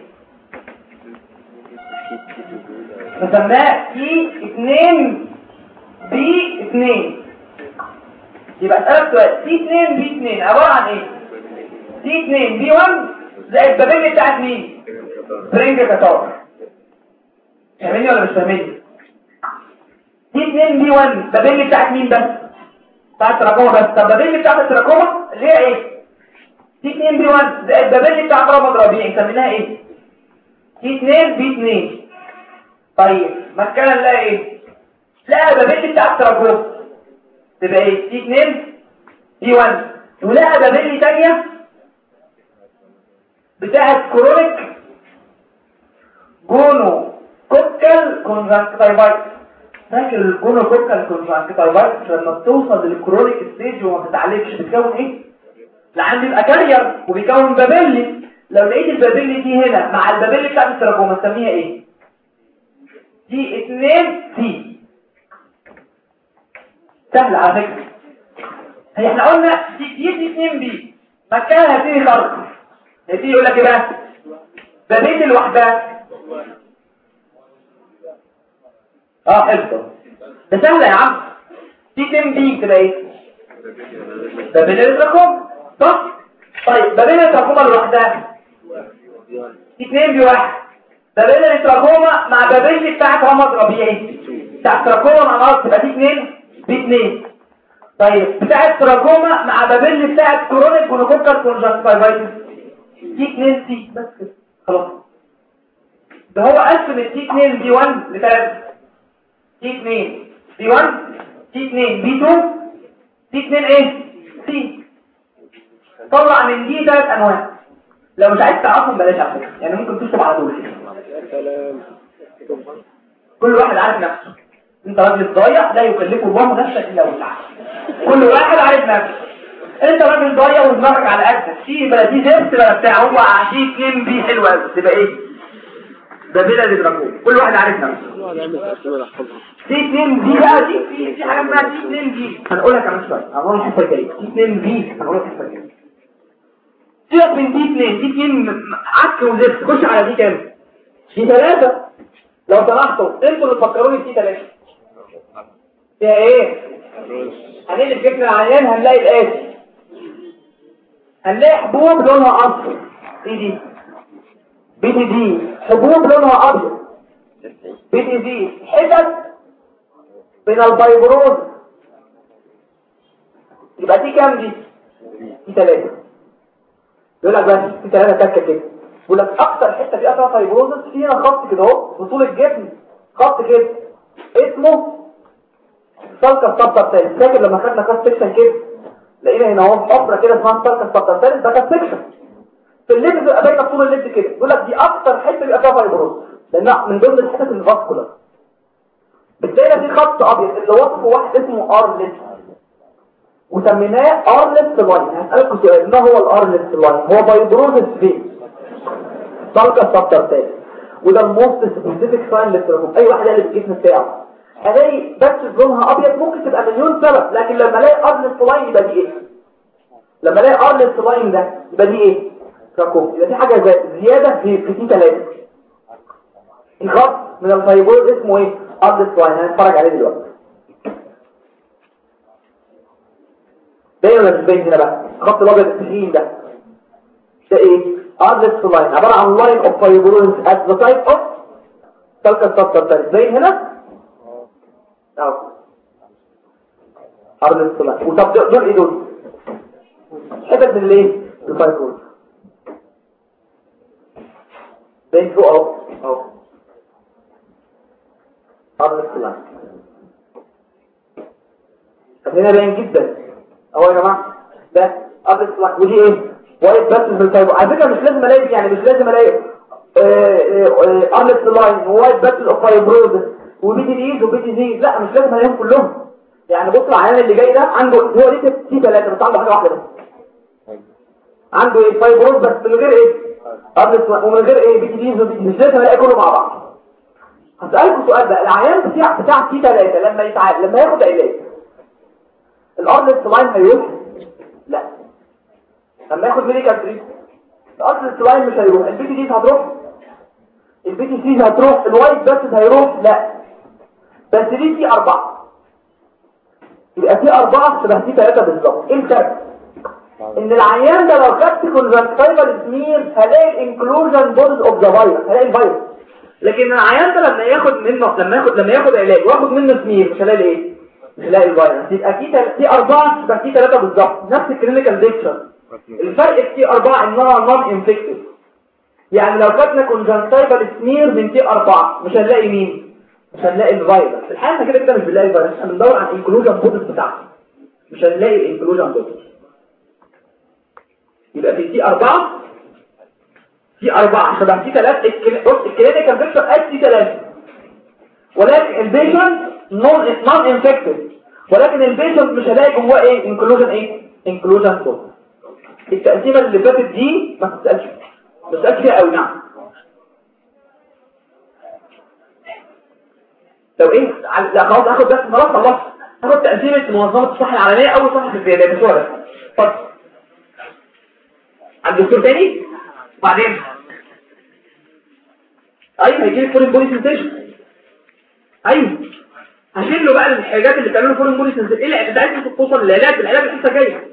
نسماه تي 2 بي 2. يبقى اسألك سؤال، تي 2 بي 2 عبارة عن ايه؟ تي 2 بي 1 زائد بابيلي بتاعت مين؟ برينج كاتار. فاهميني ولا مش فاهميني؟ تي 2 بي 1 بابيلي بتاعت مين بس؟ بتاعت تراكوما بس. طب بابيلي بتاعت التراكوما اللي هي ايه؟ تي 2 بي 1 زائد بابيلي بتاعت رمض ربيعي سميناها ايه؟ تي 2 بي 2. طيب مكان نلاقي ايه؟ لقى بابيلي بتاعت تراكوما تبقى ايه؟ تي 2 بي 1. ولقى بابيلي تانية بتاعت كرونيك جونو كوكال كونجكتيفايتس. فاكر الجونو كوكال كونجكتيفايتس لما بتوصل للكرونيك ستيج وما بتتعالجش بتكون ايه؟ العين بيبقى كارير وبيكون بابيلي. لو لقيت البابيلي دي هنا مع البابيلي بتاعت التراكوما نسميها ايه؟ دي 2 سي. سهل على فكره. هي احنا قلنا دي 2 بي مكانها هتيجي خرق. هتيجي يقول لك ايه بقى؟ بابيلي لوحدها. حفظه ده سهله يا عم. دي 2 بي تبقى ايه؟ بابيلي التراكوما صح؟ طيب بابيلي التراكوما لوحدها دي 2 بي 1. بابيلي التراكوما مع بابيلي بتاعت رمض ربيعي بتاعت تراكوما مع بعض تبقى دي 2 بي 2. طيب بتاعت تراكوما مع بابيل بتاعت كرونيك جونوكوكال كونجكتيفايتس تي 2 سي بس كده خلاص. ده هو قسم التي 2 بي 1 لثلاثه، تي 2 بي 1 تي 2 بي 2 تي 2 ايه سي. طلع من دي 3 انواع. لو مش عايز تعرفهم بلاش على فكره، يعني ممكن تكتب على طول. كل واحد عارف نفسه. انت راجل ضايع لا يكلفه الله نفسا الا وسعها. كل واحد عارف نفسه. انت راجل ضايع ودماغك على قدك، في بلا دي زفت بلا بتاع، هو عشيك كام بي حلوه قوي تبقى ايه ده بلا دراكون. كل واحد عارف نفسه. في 2 دي بقى دي في حاجه اسمها دي 2 دي هنقولها كمان شويه. هنقول الحته الجايه دي 2 دي هنقولها الحته الجايه. سيبك من دي 2 دي 2 عك وزفت. خش على دي كام؟ دي 3. لو سمحتوا انتوا اللي تفكروني في 3 فيها ايه؟ هنقلب جسم العيان هنلاقي الاتي، هنلاقي حبوب لونها اصفر. ايه دي؟ بي تي دي. حبوب لونها ابيض بي تي دي. حتت من الفايبروز. يبقى دي كام دي؟ دي 3. يقول لك بس دي 3 تكه كده. يقول لك اكتر حته فيها فايبروز فيها خط كده اهو في طول الجسم، خط كده اسمه سالكا سبتر. فاكر لما خدنا كاست سكشن كده لقينا هنا اهو حفره كده اسمها سالكا سبتر. ده كاست سكشن في الليد بيبقى باينه طول الليد كده. يقول لك دي اكتر حته بيبقى فيها فايبروز لانها من ضمن الحتت الفاسكولار. بالتالي في خط ابيض اللي وصفه واحد اسمه ارلت وسميناه ارلت لاين. هسالكم سؤال، ما هو الارلت لاين؟ هو فايبروز فين سالكا سبتر. وده الموست سبيسيفيك ساين للتراكم. اي واحد قال الجسم بتاعه الاقي بس لونها ابيض ممكن تبقى مليون سبب، لكن لما الاقي ارلت لاين يبقى دي ايه؟ لما الاقي ارلت لاين ده يبقى دي ايه؟ تراكم. يبقى في حاجه زياده في تي 3. الخط من الفايبروز اسمه ايه؟ ارلت لاين. هنتفرج عليه دلوقتي. باين ولا مش باين هنا بقى؟ الخط الابيض التخين ده ايه؟ ارلت لاين عباره عن لاين اوف فايبروز ات ذا سايت اوف سالكا سبتر. باين هنا اهو ارلت لاين. وطب دول ايه دول؟ حتت من الايه؟ الفايبروز. باين فوق اهو اهو ارلت لاين. هنا باين جدا اهو يا جماعه. ده ارلت لاين. ودي ايه؟ وايت بس في الفايبروز. على فكره مش لازم الاقي، يعني مش لازم الاقي ارلت لاين ووايت بس الفايبروز وبي تي دي وبي تي دي. لا مش لازم الاقيهم كلهم. يعني بص العيان اللي جاي ده عنده هو ليه تي 3 بس عنده حاجه واحده بس. عنده ايه؟ فايبروز بس من غير ايه؟ ارلت لاين ومن غير ايه؟ بي تي دي وبي تي دي. مش لازم الاقي كله مع بعض. هسألكم سؤال بقى، العيان بتاع تي 3 لما يتعالج لما ياخد علاج الارلت لاين هيروح؟ لا. لما ياخد ميديكال تريتمنت الارلت لاين مش هيروح. البي تي دي هتروح، البي تي سي هتروح، الوايت بس هيروح؟ لا. بس دي في 4. يبقى في 4 شبه في 3 بالظبط. ايه الفرق؟ ان العيان ده لو خدت كونجكتيفال سمير هلاقي الانكلوجن بودز اوف ذا فيروس، هلاقي الفيروس. لكن العيان ده لما ياخد منه لما ياخد علاج واخد منه سمير مش هلاقي ايه؟ مش هلاقي الفيروس. يبقى في 4 شبه في 3 بالظبط، نفس الكلينيكال ديكشن. الفرق في 4 انها نون انفكتيف. يعني لو خدنا كونجكتيفال سمير من تي 4 مش هنلاقي مين؟ مش هنلاقي الفيروس. الحقيقه كده كده مش بنلاقي الفيروس، احنا بندور على الانكلوجن بودز بتاعته. مش هنلاقي الانكلوجن بودز. يبقى في تي 4 في 4 شبه تي 3. بص الكلينيكال بيكتشر قد تي 3 ولكن البيشنت نون انفكتيف، ولكن البيشنت مش هلاقي جواه ايه؟ انكلوجن ايه؟ انكلوجن بودز. التقسيمه اللي فاتت دي ما تسالش فيها قوي. نعم. لو ايه لا خلاص اخد بس خلاص اخد تقسيمه منظمه الصحه العالميه اول صفحه في البيانات بس ورا. اتفضل عند الدكتور تاني وبعدين ايوه هيجي لك فورين بولي سنسيشن. ايوه هشيل له بقى الحاجات اللي بتعمله فورين بولي سنسيشن. ايه اللي انت عايز توصل للعلاج لسه جايه.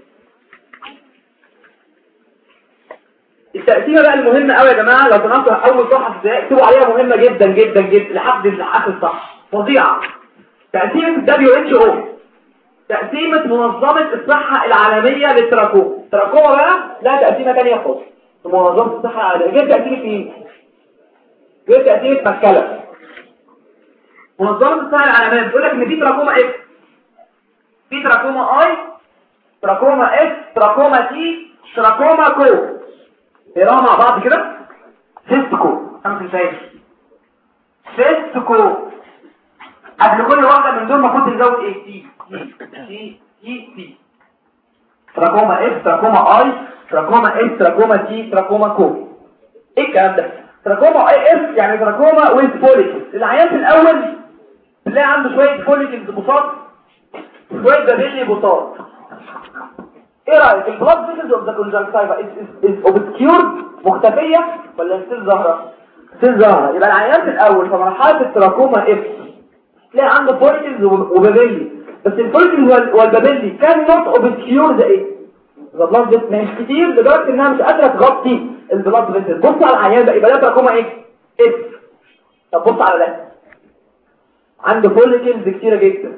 التقسيمه بقى المهمه قوي يا جماعه. لو تناقشوا اول صفحه ازاي اكتبوا عليها مهمه جدا جدا جدا لحد الاخر صح فظيعه. تقسيمه WHO تقسيمة منظمة الصحة العالمية للتراكوما. التراكوما بقى لا تقسيمة تانية خالص. منظمة الصحة العالمية جايب تقسيمة ايه؟ جايب تقسيمة مكلة. منظمة الصحة العالمية بتقول لك ان في تراكوما اكس، في تراكوما اي، تراكوما اس، تراكوما تي، تراكوما كو. اقراها مع بعض كده. سيستكو، خمس مثال. سيستكو قبل كل واحدة من دول المفروض نزود ايه؟ تي تي تي تي. تراكوما اس، تراكوما اي، تراكوما اس، تراكوما تي، تراكوما كو. ايه الكلام ده؟ تراكوما اي اس يعني تراكوما ويز فوليكلز. العيان في الاول تلاقي عنده شويه فوليكلز بساط، شويه بابيلي بساط. ايه رايك البلاد فيسلز اوف ذا كونجكتيفا از اوبسكيورد، مختفيه ولا ستيل ظاهره؟ ستيل ظاهره. يبقى العيان في الاول في مرحله التراكوما اف تلاقي عنده فوليكلز وبابيلي، بس الفوليكلز والبابيلي كان نوت اوبسكيور ذا ايه؟ ذا بلاد فيسلز مش كتير لدرجه انها مش قادره تغطي البلاد فيسلز. بص على العيان ده، يبقى ده تراكوما ايه؟ اف. طب بص على ده، عنده فوليكلز كتيره جدا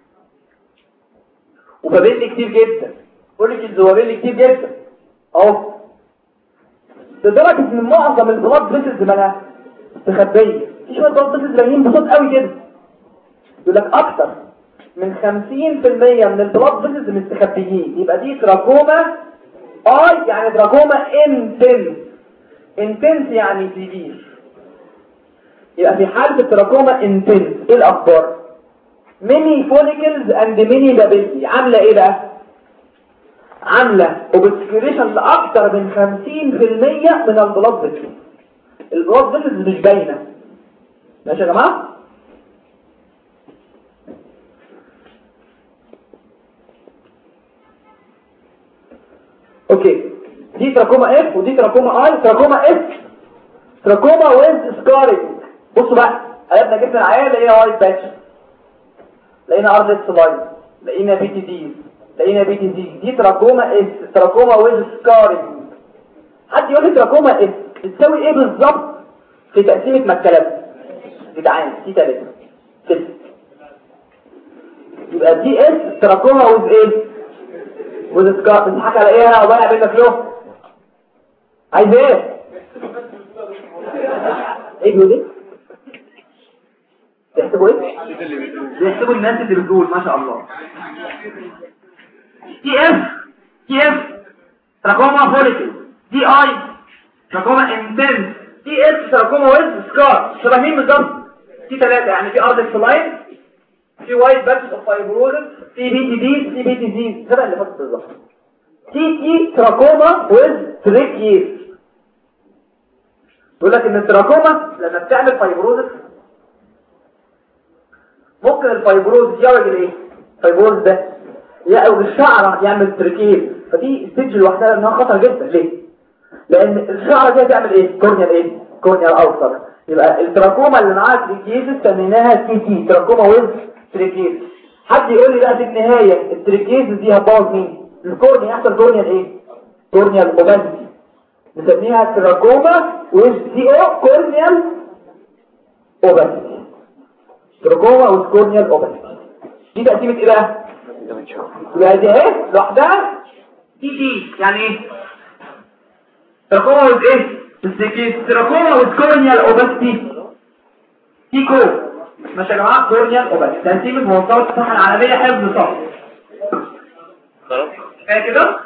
وبابيلي كتير جدا، فوليكلز وبابيلي كتير جدا اهو، لدرجه ان معظم البلاد فيسلز مالها مستخبيه. في شويه بلاد فيسلز باينين بصوت قوي كده، يقول لك اكتر من 50% من البلاد فيسلز مستخبيين. يبقى دي تراكوما اي يعني تراكوما انتنس يعني سيفير. يبقى في حالة التراكوما انتنس ايه الاخبار؟ ميني فوليكلز اند ميني بابيلي. عاملة ايه بقى؟ عاملة اوبسكيوريشن لاكتر من 50% من البلاد فيسلز. البلاد فيسلز مش باينة. ماشي يا جماعة؟ اوكي، دي تراكوما اف ودي تراكوما اي. تراكوما اف تراكوما ويز سكارينج. بصوا بقى، قلبنا جبنا العيان لقينا وايت باتش، لقينا ارض سلايد، لقينا بي تي دي، لقينا بي تي دي. دي تراكوما اس، تراكوما ويز سكارينج. حد يقول لي تراكوما اس بتساوي ايه بالظبط في تقسيمه مكلات؟ جدعان دي 3 6. يبقى دي اس تراكوما ويز ايه؟ ويز سكار. بتضحك على ايه؟ انا وضيع بينك له. عايز ايه؟ ايه بيقول ايه؟ بيحسبوا ايه؟ بيحسبوا الناس اللي بتقول ما شاء الله. تي اف تراكوما فوليكل، دي اي تراكوما انتنس، تي اس تراكوما ويز سكار. شبه مين بالظبط؟ تي 3 يعني في ارض سلايد، في وايت باتش اوف فايبروزس، في بي تي دي، في بي تي دي شبه اللي فاتت بالظبط. تي تراكوما ويز تريكيز. يقول لك ان التراكوما لما بتعمل فايبروزس ممكن الفايبروز يعوج الايه؟ الفايبروز ده يعوج الشعره يعمل تركيز. فدي ستيج لوحدها انها خطر جدا. ليه؟ لان الشعره دي هتعمل ايه؟ كورنيال ايه؟ كورنيال اوسر. يبقى التراكوما اللي معاها تركيز سميناها تي تراكوما ويز تركيز. حد يقول لي بقى في النهايه التركيز دي هتبوظ مين؟ الكورنيا. يحصل كورنيال ايه؟ كورنيال اوباسيتي، نسميها تراكوما ويز تي او كورنيال اوباسيتي. تراكوما ويز كورنيال اوباسيتي. دي تقسيمه ايه بقى؟ يبقى دي اهي لوحدها تي يعني ايه؟ تراكوما ويز ايه؟ تراكوما ويز كورنيال اوباسيتي تي كو. ماشي يا جماعه؟ كورنيال اوباسيتي. تقسيمه منظمه الصحه العالميه حفظ صح. خلاص كده.